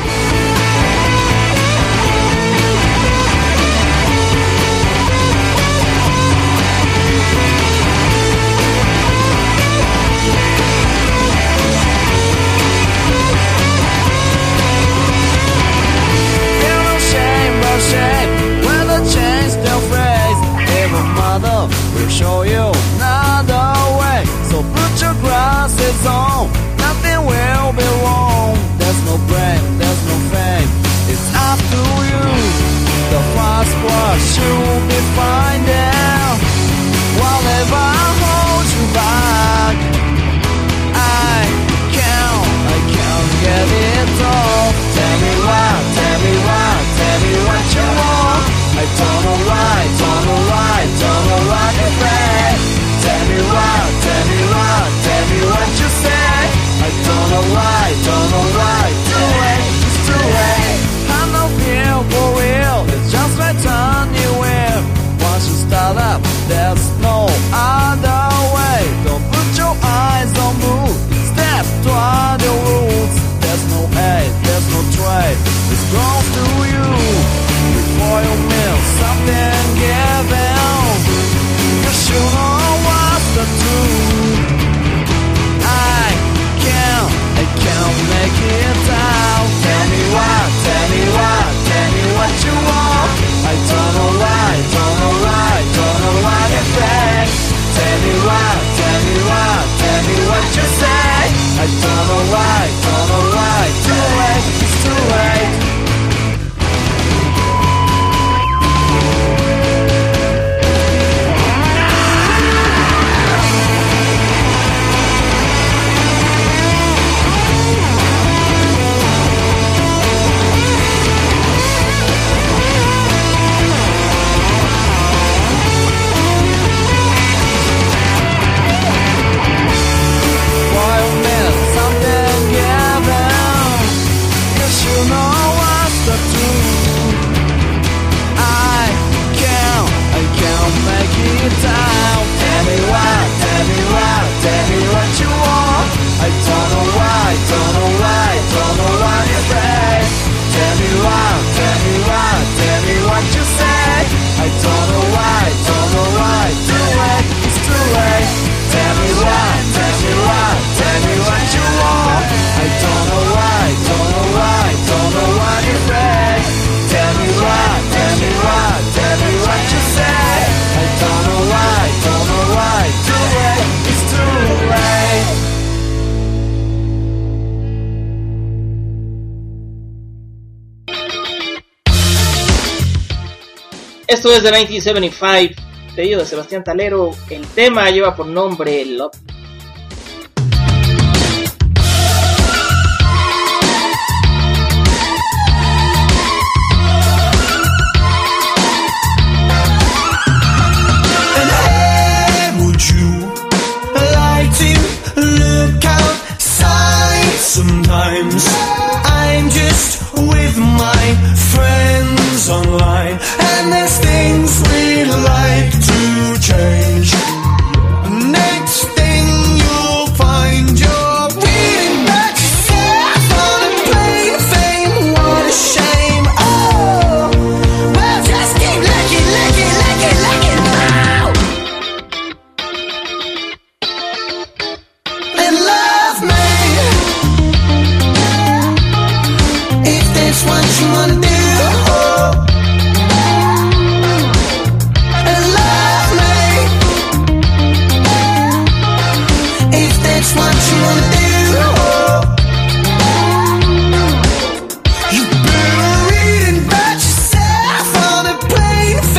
We'll show you another way. So put your glasses on. Nothing will be wrong. There's no blame, there's no fame. It's up to you. The fast brush you'll be finding. Whatever holds you back, I can't, I can't get it off. Tell me why, tell me why, tell me what you want. I don't know why, don't know why, don't know what you say. Tell me why, tell me why, tell me what you say. I don't know why, don't know why, too late, it's too late. I'm not here for real, it's just right on you will. Once you start up, there's no other way. Don't put your eyes on move, step toward the roots. There's no aid, there's no trade, it's close to you. Before you miss something given, you should know what's the truth. I can't, I can't make it out. Tell me why, tell me why, tell me what you want. I don't know why, don't know why, don't know what you say. Tell me why, tell me why, tell me what you say. I don't know why, don't know why, too late, it's too late. Esto es de mil novecientos setenta y cinco, pedido de Sebastián Talero. El tema lleva por nombre Love. Sometimes I'm just with my friends online, and there's things we'd like to change. Next thing you'll find you're reading back yourself on a plane of fame. What a shame. Oh, well, just keep looking, looking, looking, looking now, and love me. What you wanna do, and love me, if that's what you wanna do. You better read about yourself on a plane of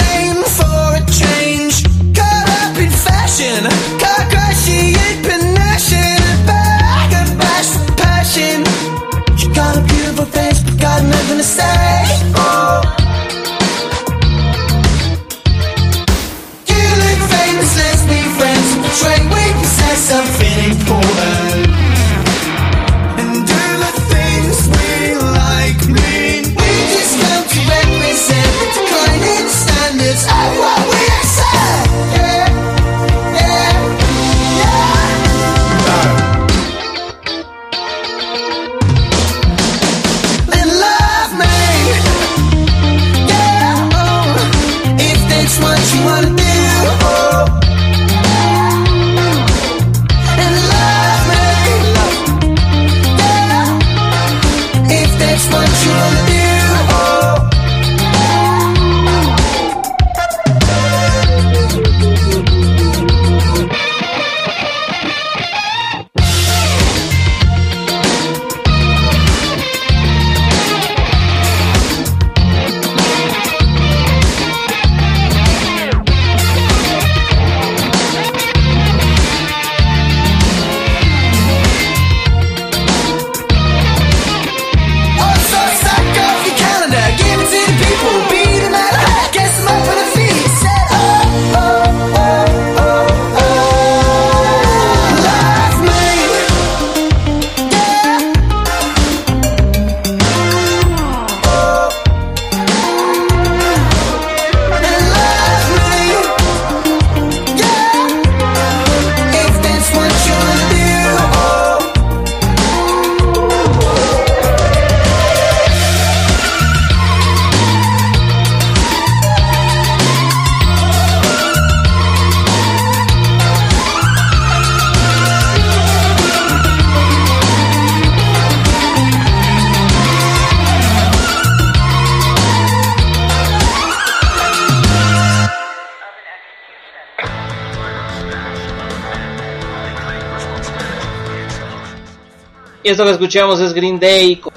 Y esto que escuchamos es Green Day con,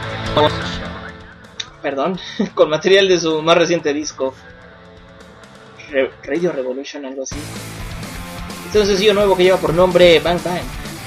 perdón, con material de su más reciente disco, Re- Radio Revolution, algo así. Este es un sencillo nuevo que lleva por nombre Bang Bang.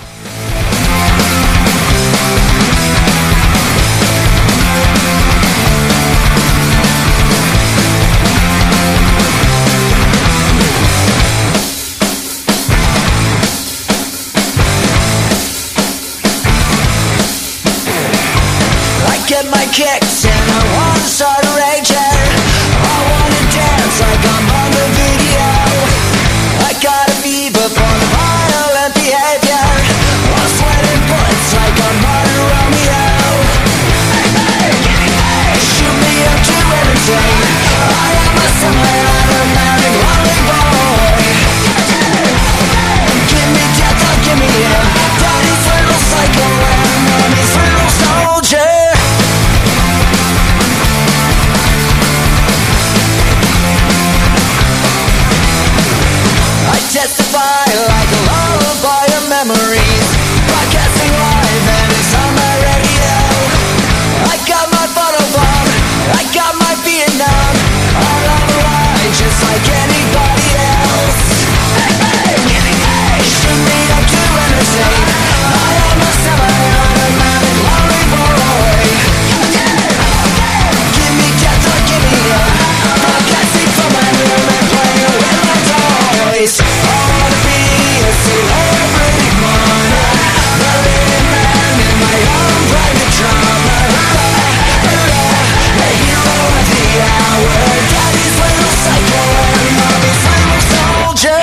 Get my kicks and I wanna start a raging. I wanna dance like I'm on the video. I got a fever for the violent behavior. I'm sweating bullets like I'm Martin Romeo. Hey, hey, hey, shoot me up to entertain. I am a semi-automatic lonely boy. Give me death or give me him. Daddy's little psycho and mommy's little soldier. Testify like a lullaby of memories, broadcasting live and it's on my radio. I got my photo bomb, I got my Vietnam. I'll have a ride just like anybody else. Hey, hey, hey, shoot me up to entertain. I am a semi-automatic lonely boy. Give me death or give me up. Broadcasting from my room and playing with my toys. I wanna be a celebrity mother, a living man in my own private drama. The hero of the hour, daddy's little psycho and mommy's little soldier.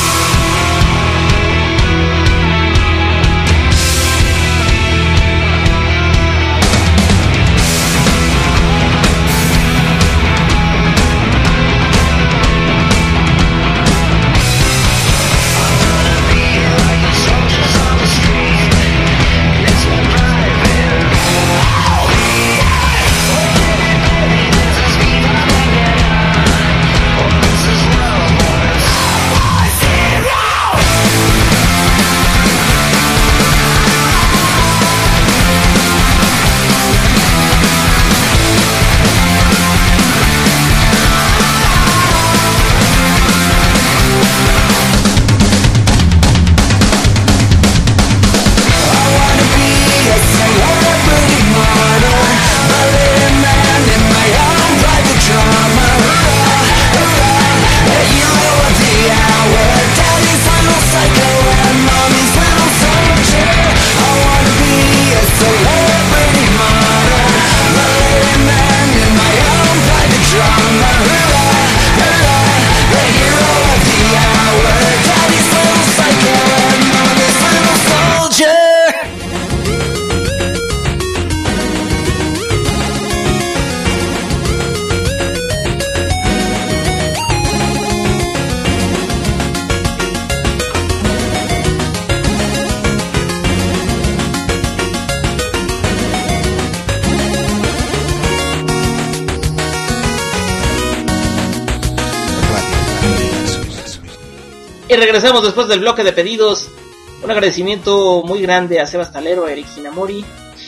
Y regresamos después del bloque de pedidos. Un agradecimiento muy grande a Sebas Talero, a Eric Hinamori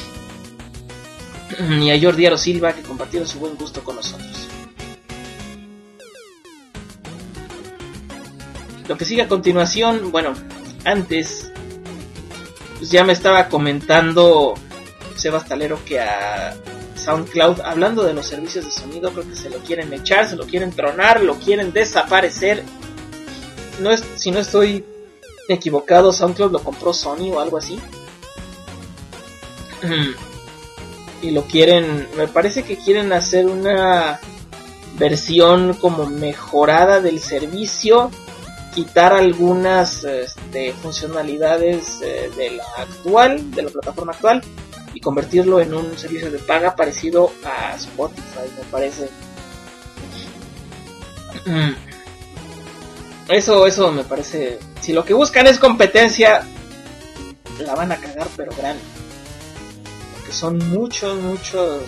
y a Jordi Aro Silva, que compartieron su buen gusto con nosotros. Lo que sigue a continuación, bueno, antes pues ya me estaba comentando Sebas Talero que a SoundCloud, hablando de los servicios de sonido, creo que se lo quieren echar, se lo quieren tronar, lo quieren desaparecer. No es, si no estoy equivocado, SoundCloud lo compró Sony o algo así. Y lo quieren, me parece que quieren hacer una versión como mejorada del servicio, quitar algunas este, funcionalidades eh, de la actual, de la plataforma actual, y convertirlo en un servicio de paga parecido a Spotify, me parece. Eso, eso me parece. Si lo que buscan es competencia, la van a cagar, pero grande. Porque son muchos, muchos.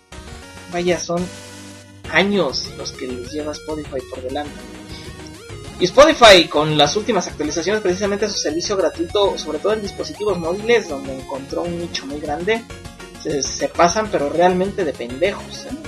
Vaya, son años los que les lleva Spotify por delante. Y Spotify, con las últimas actualizaciones precisamente a su servicio gratuito, sobre todo en dispositivos móviles, donde encontró un nicho muy grande, se, se pasan pero realmente de pendejos, ¿eh?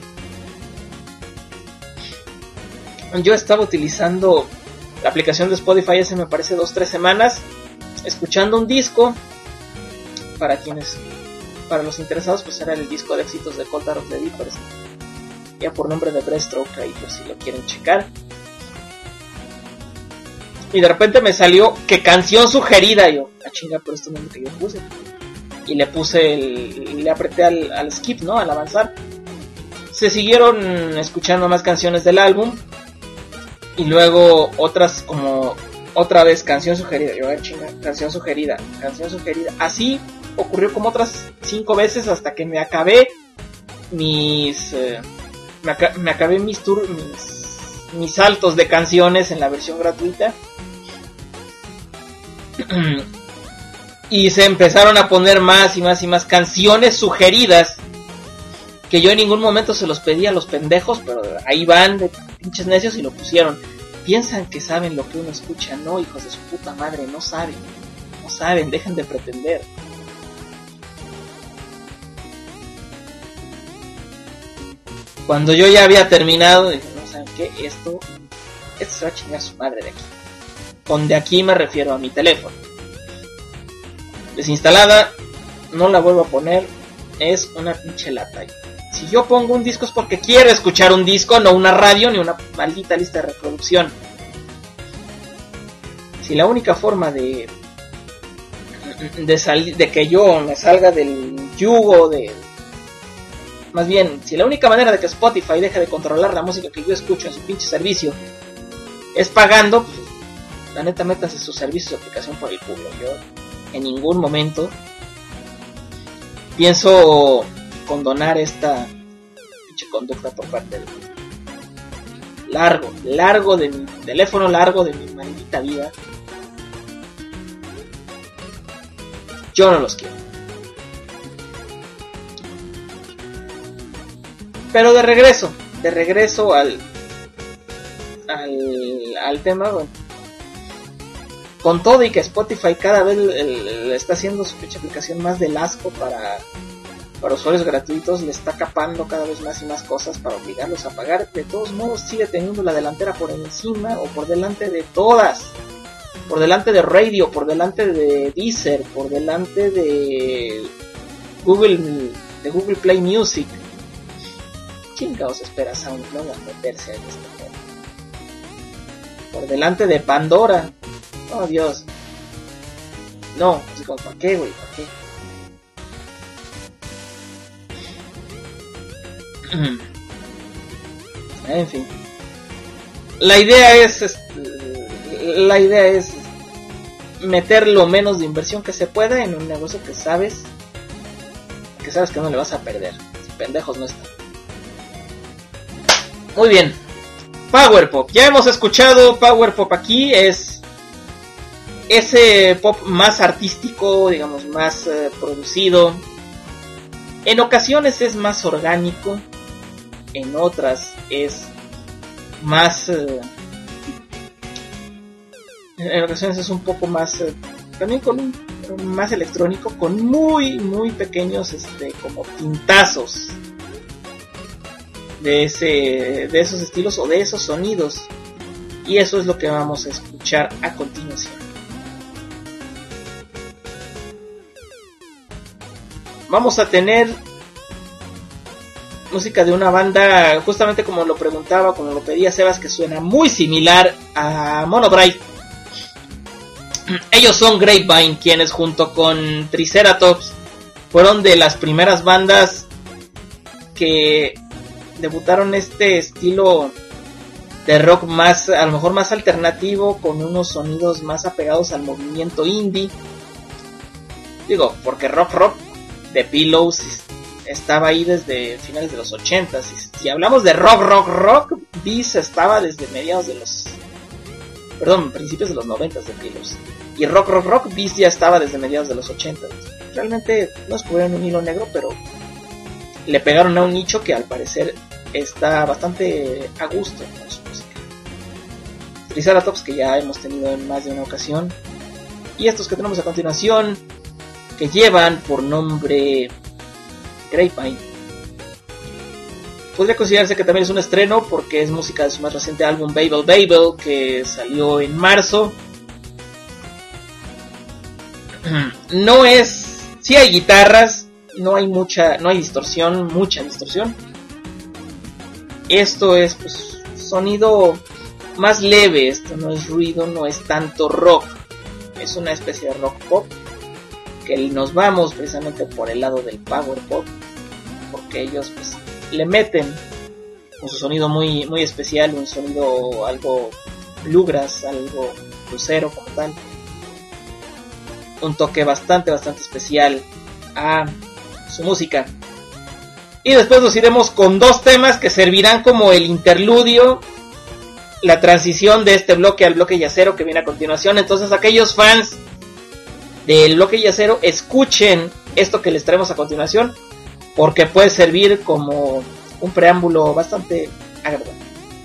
Yo estaba utilizando la aplicación de Spotify hace me parece dos tres semanas, escuchando un disco. Para quienes, para los interesados, pues era el disco de éxitos de Cold Dark of the Vipers, ya por nombre de Breaststroke, ahí por si lo quieren checar. Y de repente me salió que canción sugerida, yo, ah chinga, pero esto no es lo que yo puse. Y le puse el, le apreté al, al skip, ¿no? Al avanzar. Se siguieron escuchando más canciones del álbum. Y luego otras como, otra vez canción sugerida. Yo, a ver, chinga, canción sugerida, canción sugerida. Así ocurrió como otras cinco veces hasta que me acabé mis... Eh, me, aca- me acabé mis, tur- mis, mis saltos de canciones en la versión gratuita. Y se empezaron a poner más y más y más canciones sugeridas que yo en ningún momento se los pedí a los pendejos, pero ahí van de pinches necios y lo pusieron. Piensan que saben lo que uno escucha, no, hijos de su puta madre, no saben, no saben, dejen de pretender. Cuando yo ya había terminado, dije, no saben qué, esto, esto se va a chingar su madre de aquí. Con de aquí me refiero a mi teléfono. Desinstalada, no la vuelvo a poner, es una pinche lata. Si yo pongo un disco es porque quiero escuchar un disco, no una radio ni una maldita lista de reproducción. Si la única forma de de, sal, de que yo me salga del yugo de... Más bien, si la única manera de que Spotify deje de controlar la música que yo escucho en su pinche servicio es pagando, pues, la neta, métanse su servicio, su aplicación por el culo. Yo en ningún momento pienso condonar esta pinche conducta por parte de largo, largo de mi teléfono, largo de mi maldita vida. Yo no los quiero. Pero de regreso, de regreso al al, al tema, bueno, con todo y que Spotify cada vez le está haciendo su pinche aplicación más del asco para, para usuarios gratuitos, le está capando cada vez más y más cosas para obligarlos a pagar. De todos modos sigue teniendo la delantera por encima o por delante de todas. Por delante de Radio, por delante de Deezer, por delante de Google, de Google Play Music. Chingados espera SoundCloud a meterse en este tema. Por delante de Pandora. Oh Dios. No, así como, ¿para qué, güey? ¿Para qué? En fin. La idea es, es la idea es meter lo menos de inversión que se pueda en un negocio que sabes que sabes que no le vas a perder. Si pendejos no están. Muy bien. Power Pop. Ya hemos escuchado Power Pop aquí. Es ese pop más artístico, digamos, más eh, producido. En ocasiones es más orgánico. En otras es más... Eh, en ocasiones es un poco más... Eh, también con un... más electrónico. Con muy, muy pequeños, este, como pintazos. De ese, de esos estilos o de esos sonidos. Y eso es lo que vamos a escuchar a continuación. Vamos a tener música de una banda, justamente como lo preguntaba, como lo pedía Sebas, que suena muy similar a Monobright. Ellos son Grapevine, quienes junto con Triceratops fueron de las primeras bandas que debutaron este estilo de rock más, a lo mejor más alternativo, con unos sonidos más apegados al movimiento indie. Digo, porque rock rock de Pillows estaba ahí desde finales de los ochentas. Si hablamos de rock rock rock, Beast estaba desde mediados de los, perdón, principios de los noventas de Pillows. Y rock rock rock, Beast ya estaba desde mediados de los ochentas. Realmente no descubrieron un hilo negro, pero le pegaron a un nicho que al parecer está bastante a gusto con su música. Triceratops, que ya hemos tenido en más de una ocasión. Y estos que tenemos a continuación, que llevan por nombre Grapevine. Podría considerarse que también es un estreno porque es música de su más reciente álbum Babel Babel, que salió en marzo. No es... sí hay guitarras, no hay mucha, no hay distorsión, mucha distorsión. Esto es pues sonido más leve, esto no es ruido, no es tanto rock. Es una especie de rock pop, que nos vamos precisamente por el lado del power pop, porque ellos pues le meten con su sonido muy, muy especial, un sonido algo bluegrass, algo crucero como tal, un toque bastante, bastante especial a su música. Y después nos iremos con dos temas que servirán como el interludio, la transición de este bloque al bloque yacero que viene a continuación. Entonces aquellos fans del bloque yacero, escuchen esto que les traemos a continuación, porque puede servir como un preámbulo bastante agradable.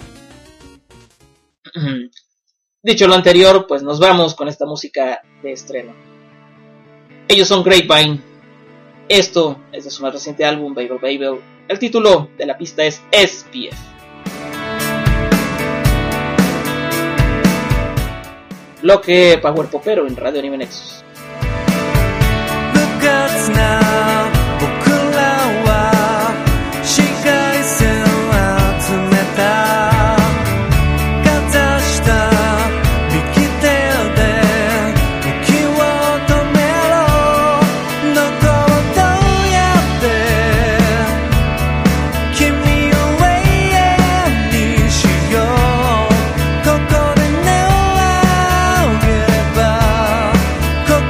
Dicho lo anterior, pues nos vamos con esta música de estreno. Ellos son Grapevine. Esto es de su más reciente álbum Babel Babel. El título de la pista es S P F. Bloque Power Popero en Radio Anime Nexus. Go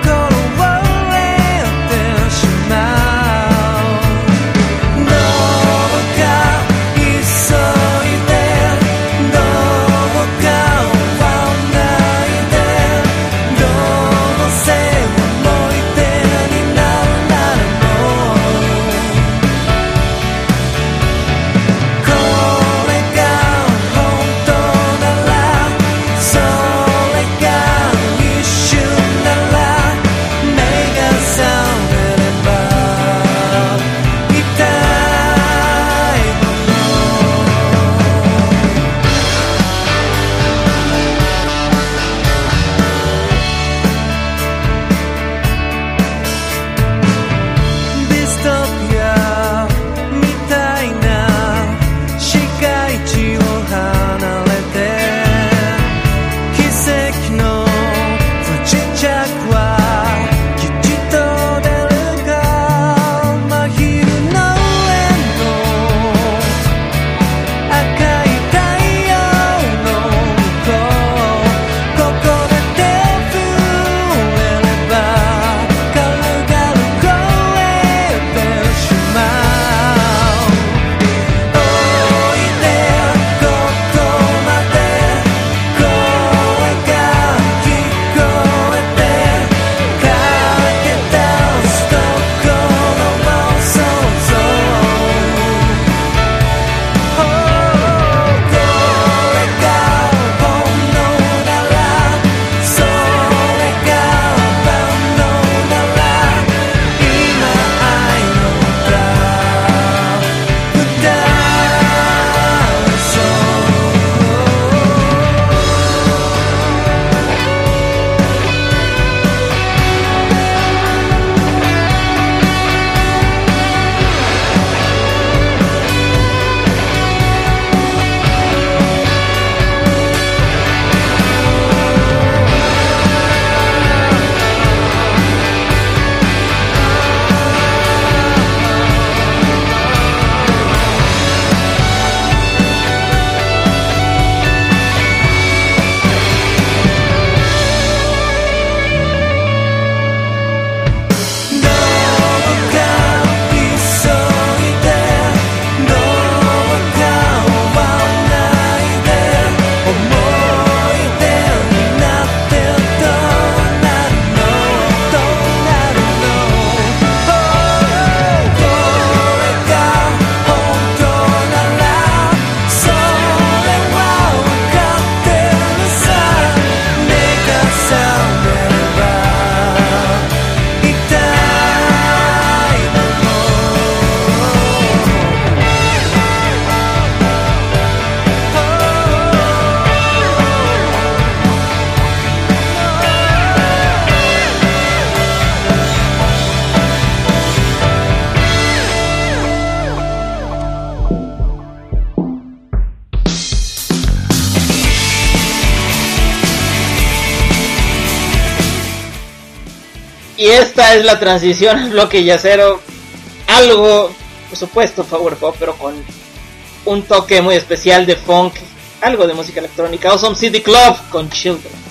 esta es la transición al bloque yacero. Algo, por supuesto, power pop, pero con un toque muy especial de funk, algo de música electrónica. Awesome City Club con Children.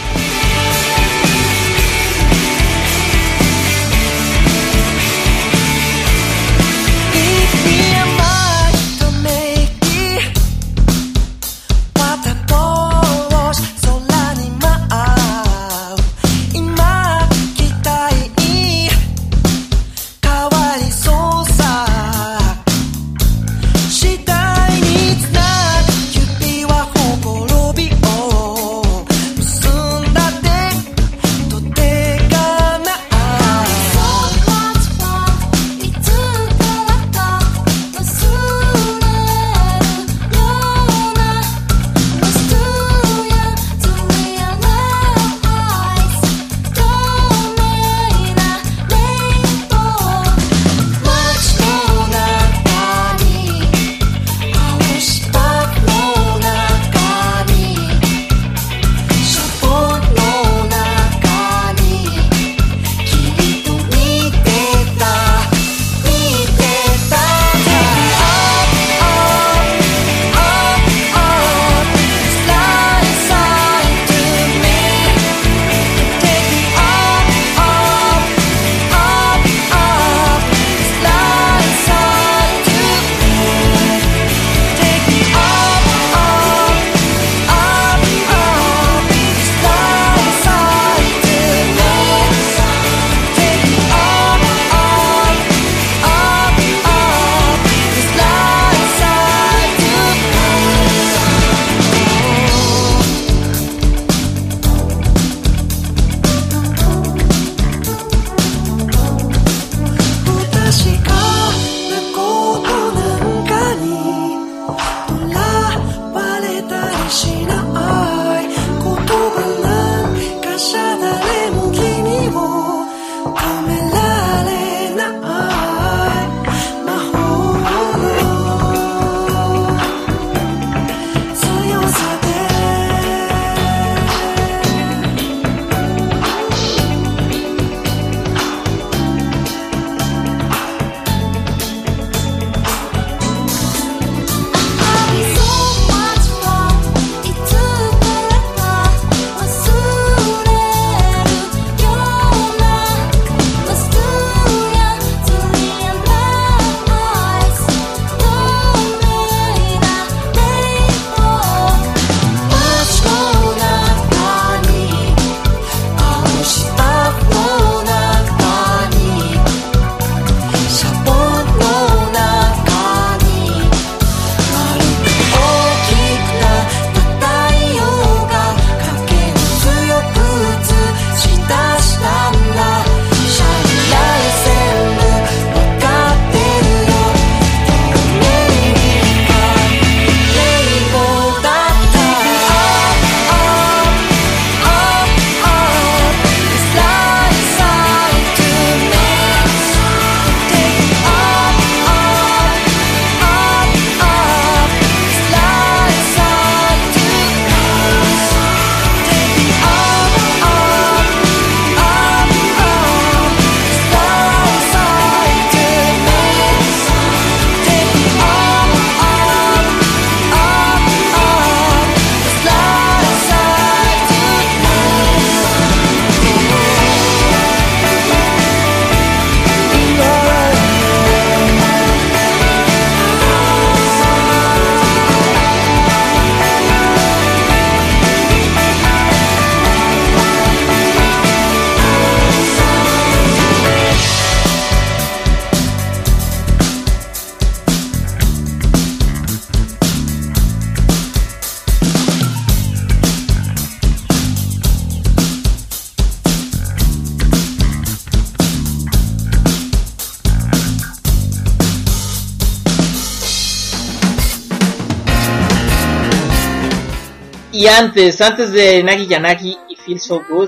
Y antes, antes de Nagi Yanagi y Feel So Good,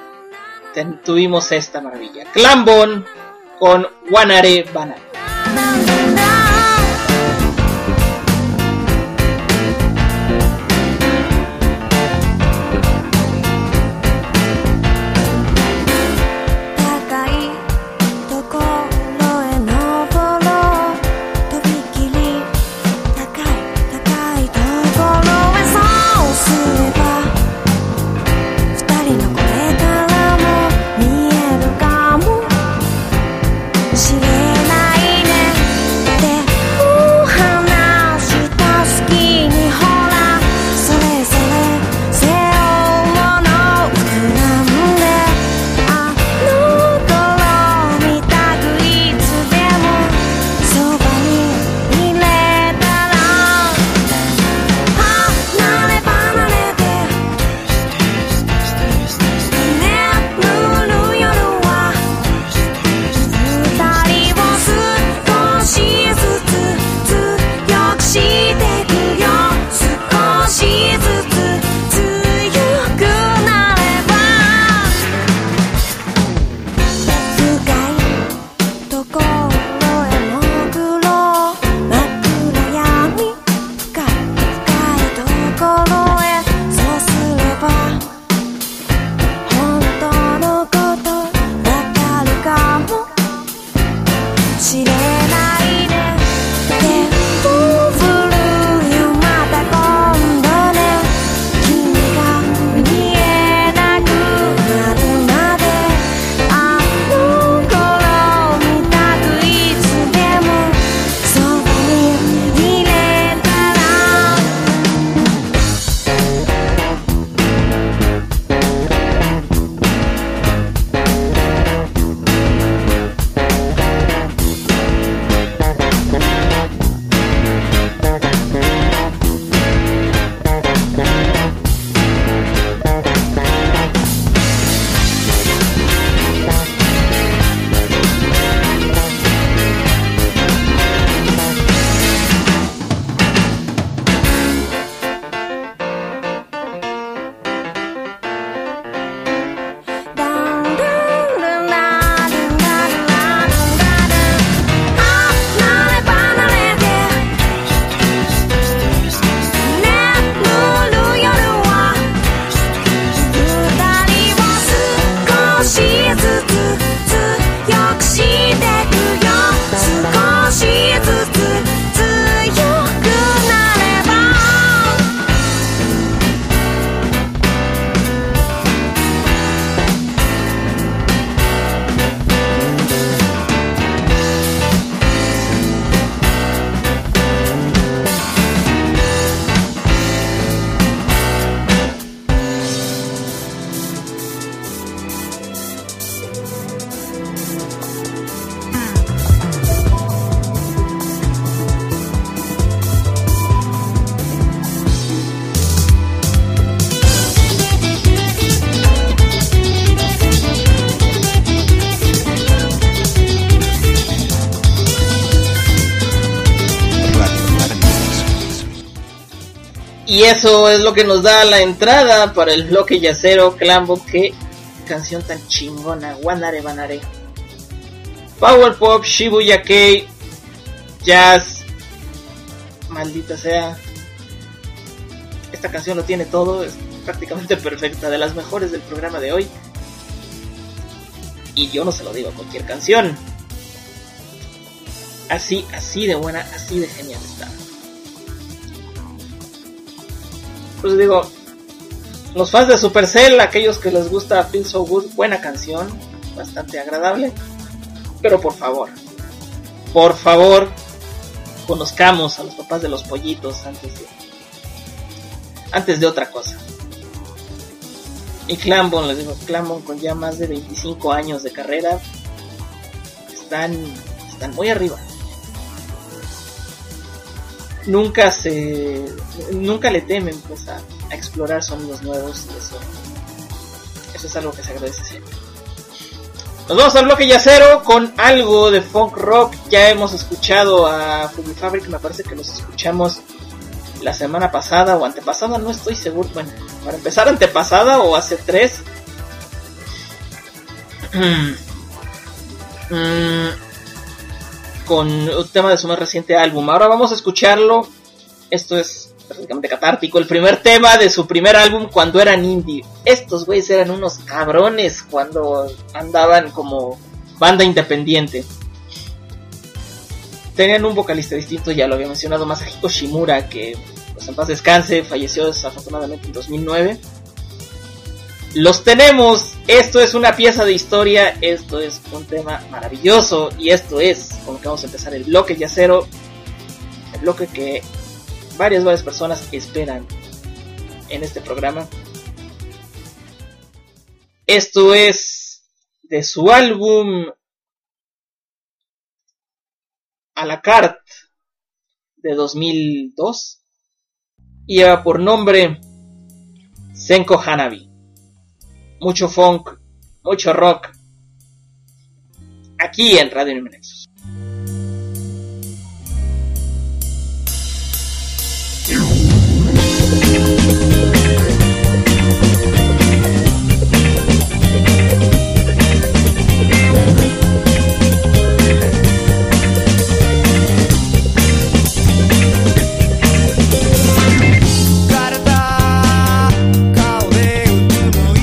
ten, tuvimos esta maravilla. Clambon con Wanare Banana. Y eso es lo que nos da la entrada para el bloque yacero Clambo. Qué canción tan chingona, Wanare Banare. Power Pop, Shibuya Kei, Jazz, maldita sea. Esta canción lo tiene todo, es prácticamente perfecta, de las mejores del programa de hoy. Y yo no se lo digo a cualquier canción. Así, así de buena, así de genial está. Pues digo, los fans de Supercell, aquellos que les gusta Feel So Good, buena canción, bastante agradable. Pero por favor, por favor, conozcamos a los papás de los pollitos antes de, antes de otra cosa. Y Clambon, les digo, Clambon con ya más de veinticinco años de carrera, están, están muy arriba. Nunca se, nunca le temen pues a, a explorar sonidos nuevos, y eso, eso es algo que se agradece siempre. Nos vamos al bloque yacero con algo de funk rock. Ya hemos escuchado a Fuji Fabric, me parece que los escuchamos la semana pasada o antepasada, no estoy seguro. Bueno, para empezar, antepasada o hace tres. Con un tema de su más reciente álbum. Ahora vamos a escucharlo. Esto es prácticamente catártico. El primer tema de su primer álbum cuando eran indie. Estos güeyes eran unos cabrones cuando andaban como banda independiente. Tenían un vocalista distinto, ya lo había mencionado, Masahiko Shimura, que pues en paz descanse, falleció desafortunadamente en dos mil nueve. Los tenemos Esto es una pieza de historia, esto es un tema maravilloso y esto es con lo que vamos a empezar el bloque yacero, el bloque que varias, varias personas esperan en este programa. Esto es de su álbum A la carte de dos mil dos y lleva por nombre Senko Hanabi. Mucho funk, mucho rock, aquí en Radio Anime Nexus.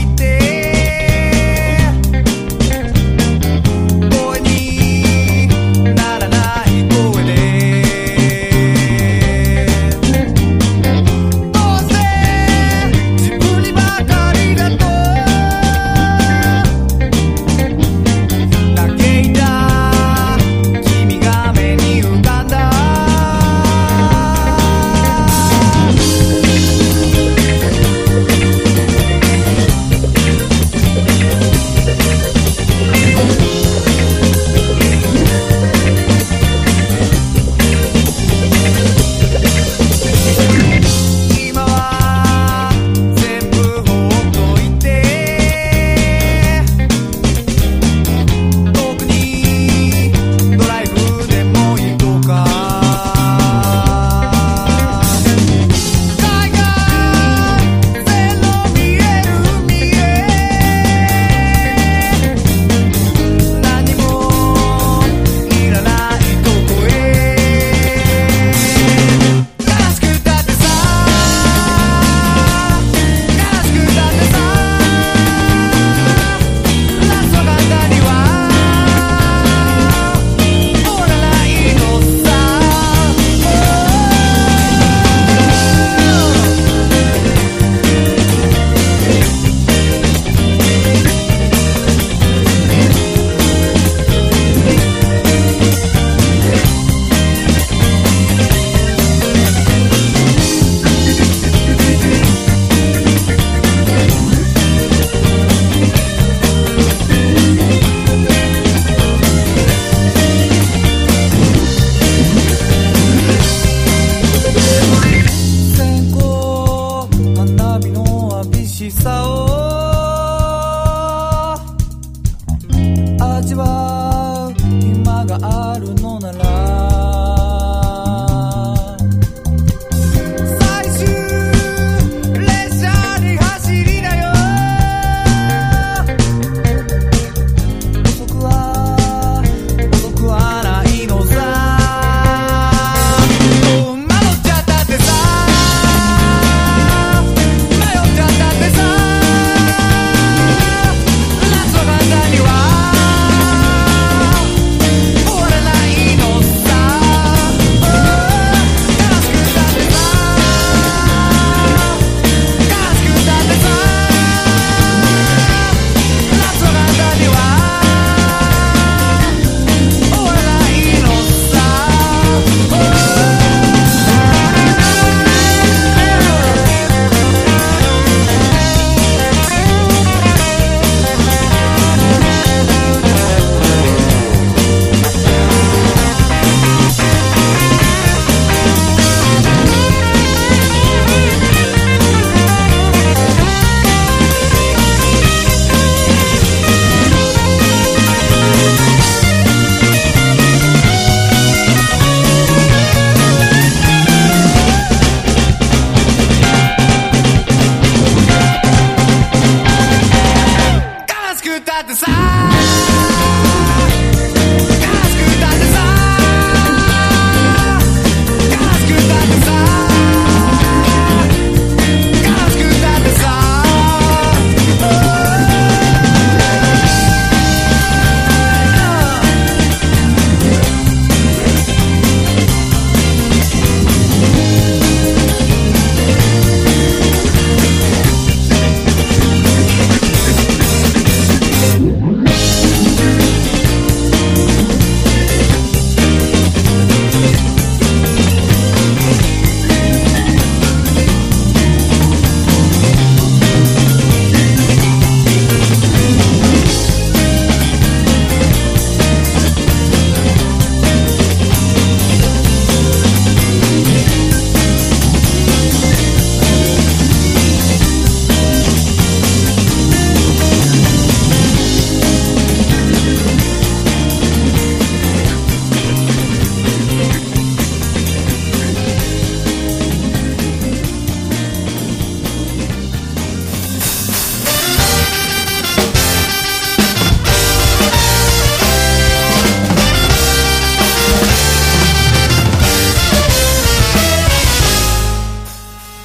Boy,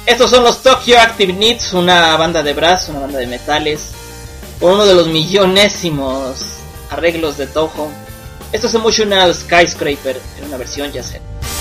Estos son los Tokyo Active Needs, una banda de brass, una banda de metales, con uno de los millonésimos arreglos de Toho. Esto es Emotional Skyscraper en una versión jazzera.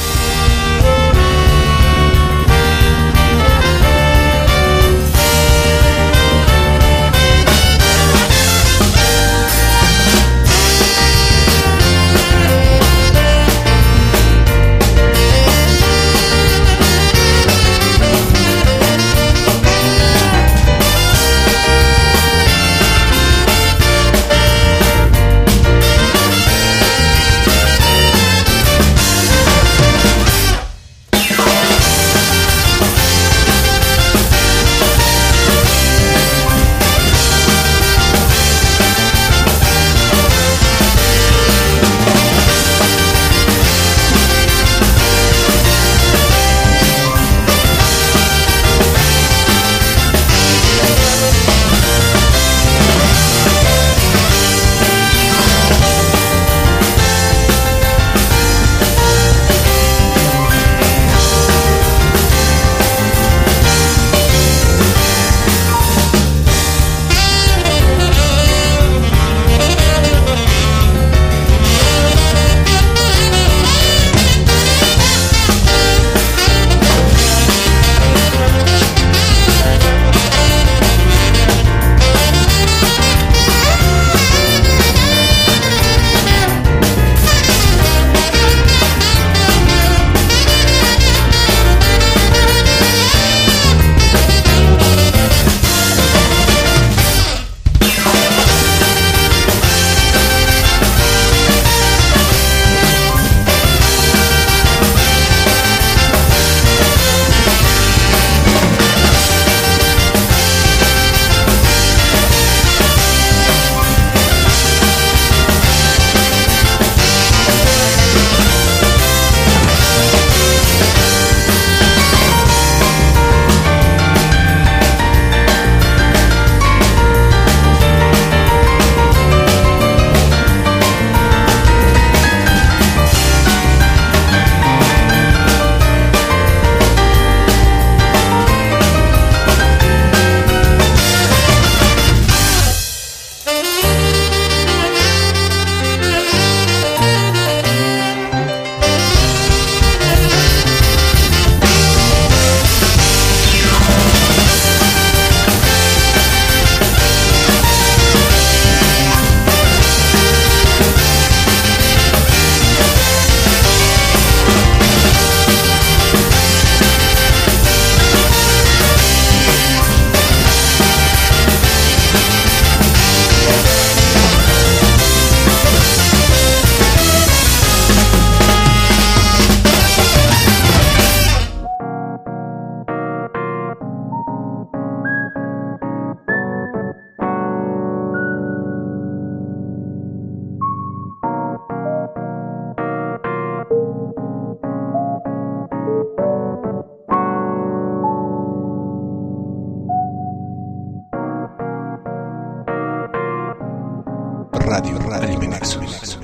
Radio, Radio Anime Nexus.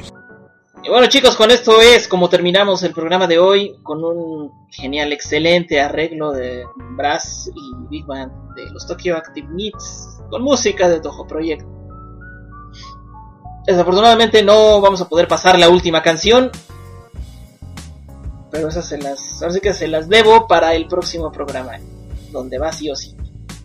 Y bueno, chicos, con esto es como terminamos el programa de hoy, con un genial, excelente arreglo de brass y big band de los Tokyo Active Needs, con música de Toho Project. Desafortunadamente no vamos a poder pasar la última canción, pero esas se las, ahora sí que se las debo para el próximo programa, donde va sí o sí.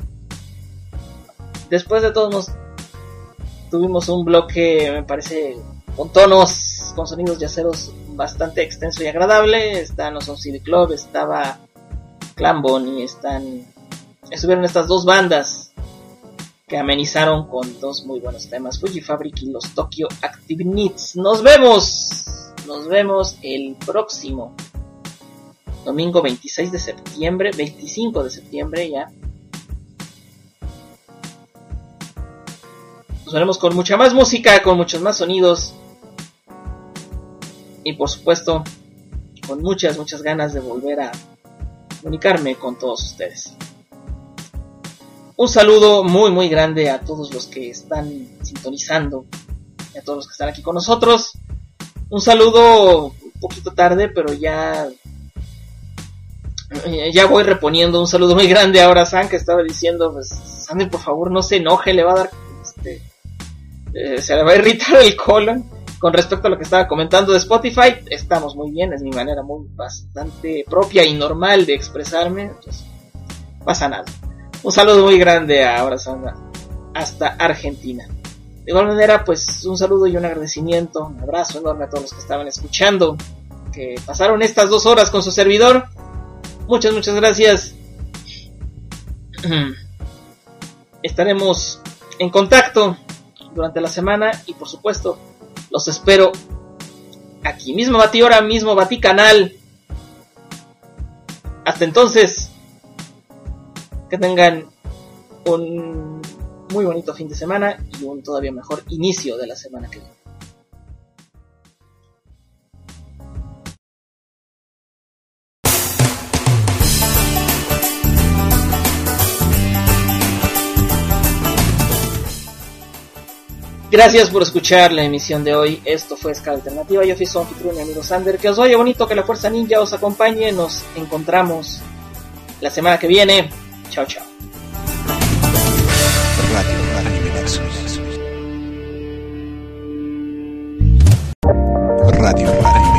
Después de todos nos tuvimos un bloque, me parece, con tonos, con sonidos yaceros bastante extenso y agradable. Están los Sound City Club, estaba Clambon y están, estuvieron estas dos bandas que amenizaron con dos muy buenos temas, Fuji Fabric y los Tokyo Active Needs. Nos vemos, nos vemos el próximo domingo veintiséis de septiembre, veinticinco de septiembre ya. Nos veremos con mucha más música, con muchos más sonidos y por supuesto con muchas, muchas ganas de volver a comunicarme con todos ustedes. Un saludo muy, muy grande a todos los que están sintonizando y a todos los que están aquí con nosotros. Un saludo un poquito tarde, pero ya Ya voy reponiendo. Un saludo muy grande ahora a San, que estaba diciendo, pues, Sander, por favor, no se enoje, le va a dar, este, eh, se le va a irritar el colon. Con respecto a lo que estaba comentando de Spotify, estamos muy bien, es mi manera muy bastante propia y normal de expresarme, entonces, pasa nada. Un saludo muy grande a ahora San, hasta Argentina. De igual manera, pues, un saludo y un agradecimiento, un abrazo enorme a todos los que estaban escuchando, que pasaron estas dos horas con su servidor. Muchas, muchas gracias. Estaremos en contacto durante la semana y, por supuesto, los espero aquí mismo, Batihora, mismo Baticanal. Hasta entonces, que tengan un muy bonito fin de semana y un todavía mejor inicio de la semana que viene. Gracias por escuchar la emisión de hoy. Esto fue Escala Alternativa. Yo fui su anfitrión, mi amigo Sander. Que os vaya bonito, que la Fuerza Ninja os acompañe. Nos encontramos la semana que viene. Chao, chao. Radio Anime Nexus. Radio Anime